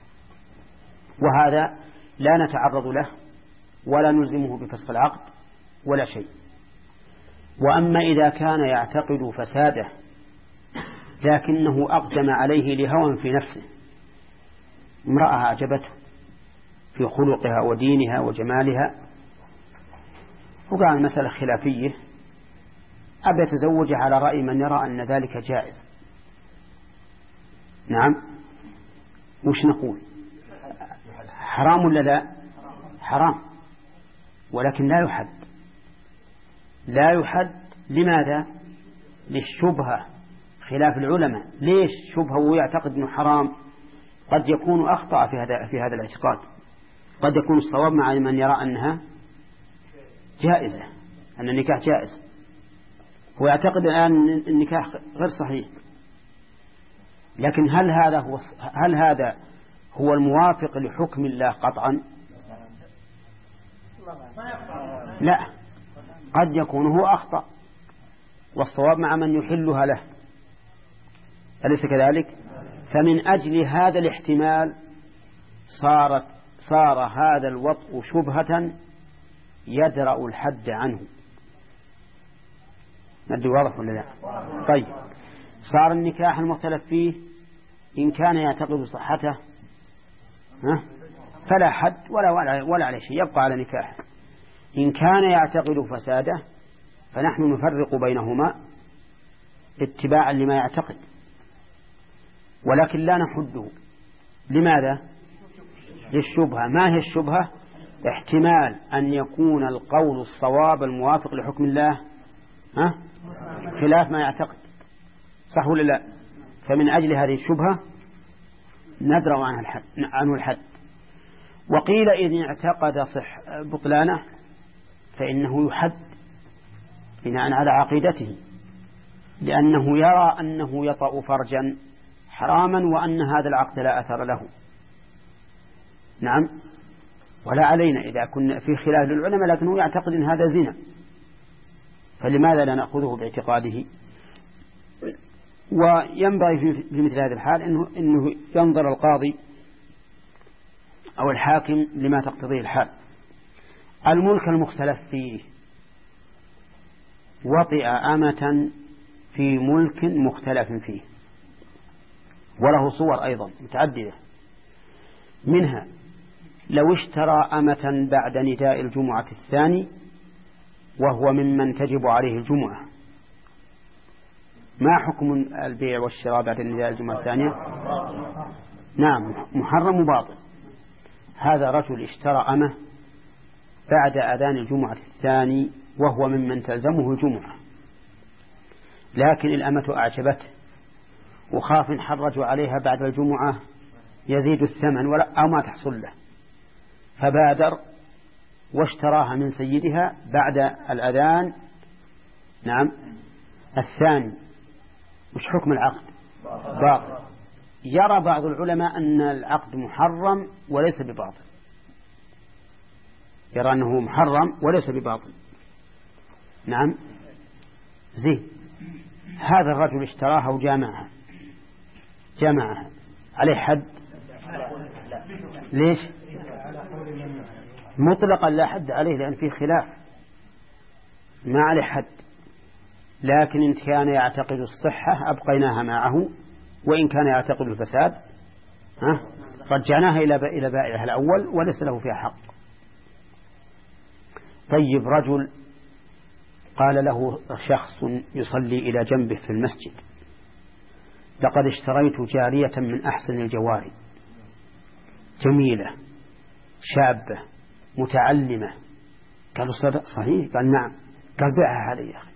وهذا لا نتعرض له ولا نلزمه بفسخ العقد ولا شيء. وأما إذا كان يعتقد فساده لكنه أقدم عليه لهوى في نفسه، امرأة أعجبته في خلقها ودينها وجمالها، وقال المسألة خلافية أبي يتزوج على رأي من يرى أن ذلك جائز. نعم، وش نقول؟ حرام ولا لا؟ حرام، ولكن لا يحد، لا يحد. لماذا؟ للشبهة، خلاف العلماء. ليش شبهة ويعتقد أنه حرام؟ قد يكون أخطأ في هذا في هذا الاعتقاد، قد يكون الصواب مع من يرى أنها جائزة، أن النكاح جائز، هو يعتقد الآن النكاح غير صحيح. لكن هل هذا هو هل هذا هو الموافق لحكم الله قطعا؟ لا، قد يكون هو أخطأ والصواب مع من يحلها له، أليس كذلك؟ فمن أجل هذا الاحتمال صارت صار هذا الوطء شبهة يدرأ الحد عنه. ندري واضح ولا لا؟ طيب، صار النكاح المختلف فيه إن كان يعتقد صحته ها فلا حد ولا ولا, ولا عليه شيء، يبقى على نكاح. إن كان يعتقد فساده فنحن نفرق بينهما اتباعا لما يعتقد، ولكن لا نحده. لماذا؟ للشبهة. ما هي الشبهة؟ احتمال أن يكون القول الصواب الموافق لحكم الله ها خلاف ما يعتقد، صح ولا لا؟ فمن أجل هذه الشبهة ندرأ عنه الحد, عنه الحد. وقيل إذن اعتقد صح بطلانه فإنه يحد بناء على عقيدته، لأنه يرى أنه يطأ فرجا حراما وأن هذا العقد لا أثر له. نعم، ولا علينا إذا كنا في خلاف للعلماء لكنه يعتقد أن هذا زنا، فلماذا لا نأخذه باعتقاده؟ وينبغي في مثل هذا الحال إنه, إنه ينظر القاضي أو الحاكم لما تقتضيه الحال. الملك المختلف فيه وطئ أمة في ملك مختلف فيه، وله صور أيضا متعددة، منها لو اشترى أمة بعد نداء الجمعة الثاني وهو ممن تجب عليه الجمعة، ما حكم البيع والشراء بعد نداء الجمعة الثانية؟ نعم، محرم باطل. هذا رجل اشترى أمة بعد أذان الجمعة الثاني وهو ممن تلزمه الجمعة، لكن الأمة أعجبته وخاف حرج عليها بعد الجمعة يزيد الثمن ولا أو ما تحصل له، فبادر واشتراها من سيدها بعد الأذان نعم الثاني. وش حكم العقد؟ باطل. يرى بعض العلماء أن العقد محرم وليس بباطل، يرى أنه محرم وليس بباطل. نعم زين. هذا الرجل اشتراها وجامعها، جامعها عليه حد؟ ليش؟ مطلقا لا حد عليه لأن فيه خلاف، ما عليه حد. لكن إن كان يعتقد الصحة أبقيناها معه، وإن كان يعتقد الفساد ها رجعناها إلى إلى بائعها الأول وليس له فيها حق. طيب رجل قال له شخص يصلي إلى جنبه في المسجد: لقد اشتريت جارية من أحسن الجواري، جميلة شابة متعلمة. قالوا صدق صحيح؟ قال نعم. قال بيعها علي يا أخي.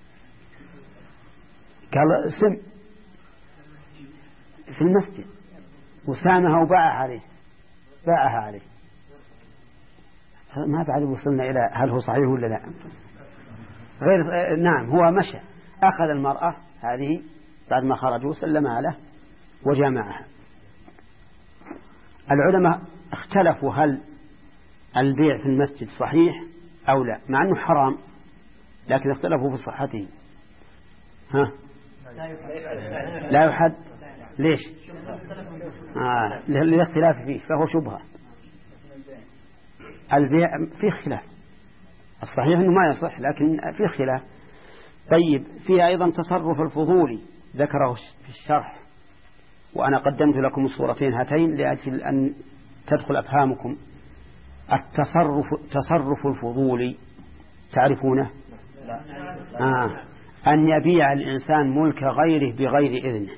قال سم في المسجد وسامها وباعها عليه، باعها عليه. ما بعد وصلنا إلى هل هو صحيح ولا لا. غير نعم، هو مشى أخذ المرأة هذه بعد ما خرجوا سلمها له وجامعها. العلماء اختلفوا هل البيع في المسجد صحيح أو لا، مع أنه حرام لكن اختلفوا في صحته. ها لا يحد. ليش؟ آه للاختلاف فيه، فهو شبهة. البيع فيه خلاف، الصحيح أنه ما يصح لكن فيه خلاف. طيب فيه أيضا تصرف الفضولي ذكره في الشرح، وأنا قدمت لكم الصورتين هاتين لأجل أن تدخل أفهامكم. التصرف تصرف الفضولي تعرفونه؟ آه. أن يبيع الإنسان ملك غيره بغير إذنه،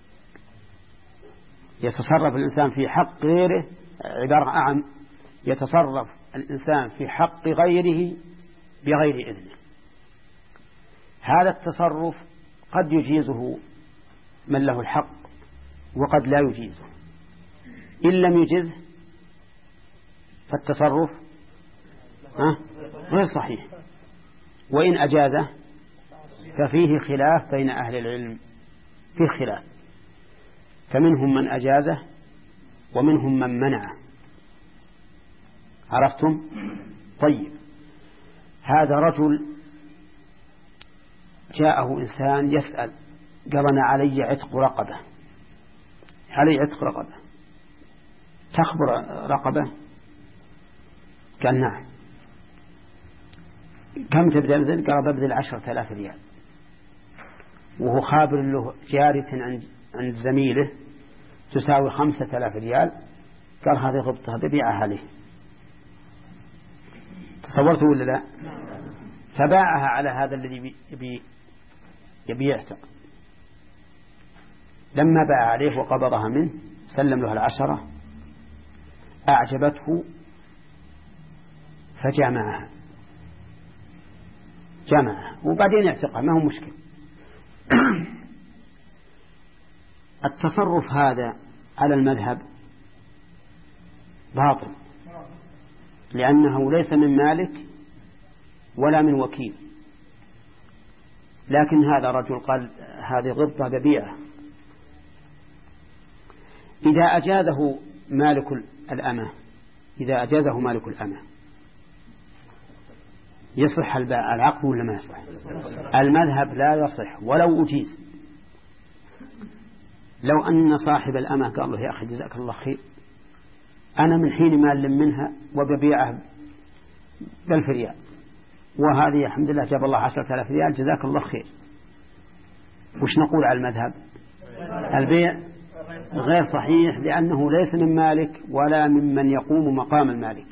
يتصرف الإنسان في حق غيره، عبارة أعم، يتصرف الإنسان في حق غيره بغير إذنه. هذا التصرف قد يجيزه من له الحق وقد لا يجيزه. إن لم يجزه فالتصرف غير صحيح، وإن أجازه ففيه خلاف بين أهل العلم، فيه خلاف، فمنهم من أجازه ومنهم من منعه. عرفتم؟ طيب هذا رجل جاءه إنسان يسأل، قال أنا علي عتق رقبة، علي عتق رقبة، تخبر رقبة؟ قال نعم. كم تبذل؟ قال ببذل عشرة آلاف ريال، وهو خابر له جارية عند عند زميله تساوي خمسة آلاف ريال. قال هذه غبطها ببيعها له. تصورته ولا لا؟ فباعها على هذا الذي يبي يبي يعتق. لما باع عليه وقبضها منه سلم له العشرة، أعجبته فجامعها، جامعها وبعدين يعتقها، ما هو مشكل. التصرف هذا على المذهب باطل، لأنه ليس من مالك ولا من وكيل. لكن هذا رجل قال هذه غبطة ببيعة. إذا أجازه مالك الأمة، إذا أجازه مالك الأمة يصح العقد ولا ما يصح؟ المذهب لا يصح ولو أجيز. لو أن صاحب الأمة قال له يا أخي جزاك الله خير، أنا من حين ما ألم منها وببيعها بألف ريال، وهذه الحمد لله جاب الله عشرة آلاف ريال، جزاك الله خير. وش نقول على المذهب؟ البيع غير صحيح، لأنه ليس من مالك ولا ممن يقوم مقام المالك.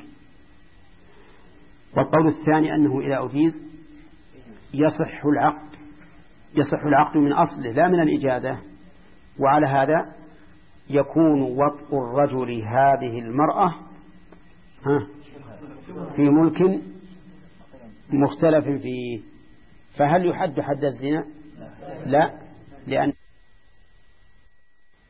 والقول الثاني أنه إذا أجيز يصح العقد، يصح العقد من أصله لا من الإجازة. وعلى هذا يكون وطء الرجل هذه المرأة ها في ملك مختلف فيه. فهل يحد حد الزنا؟ لا، لأن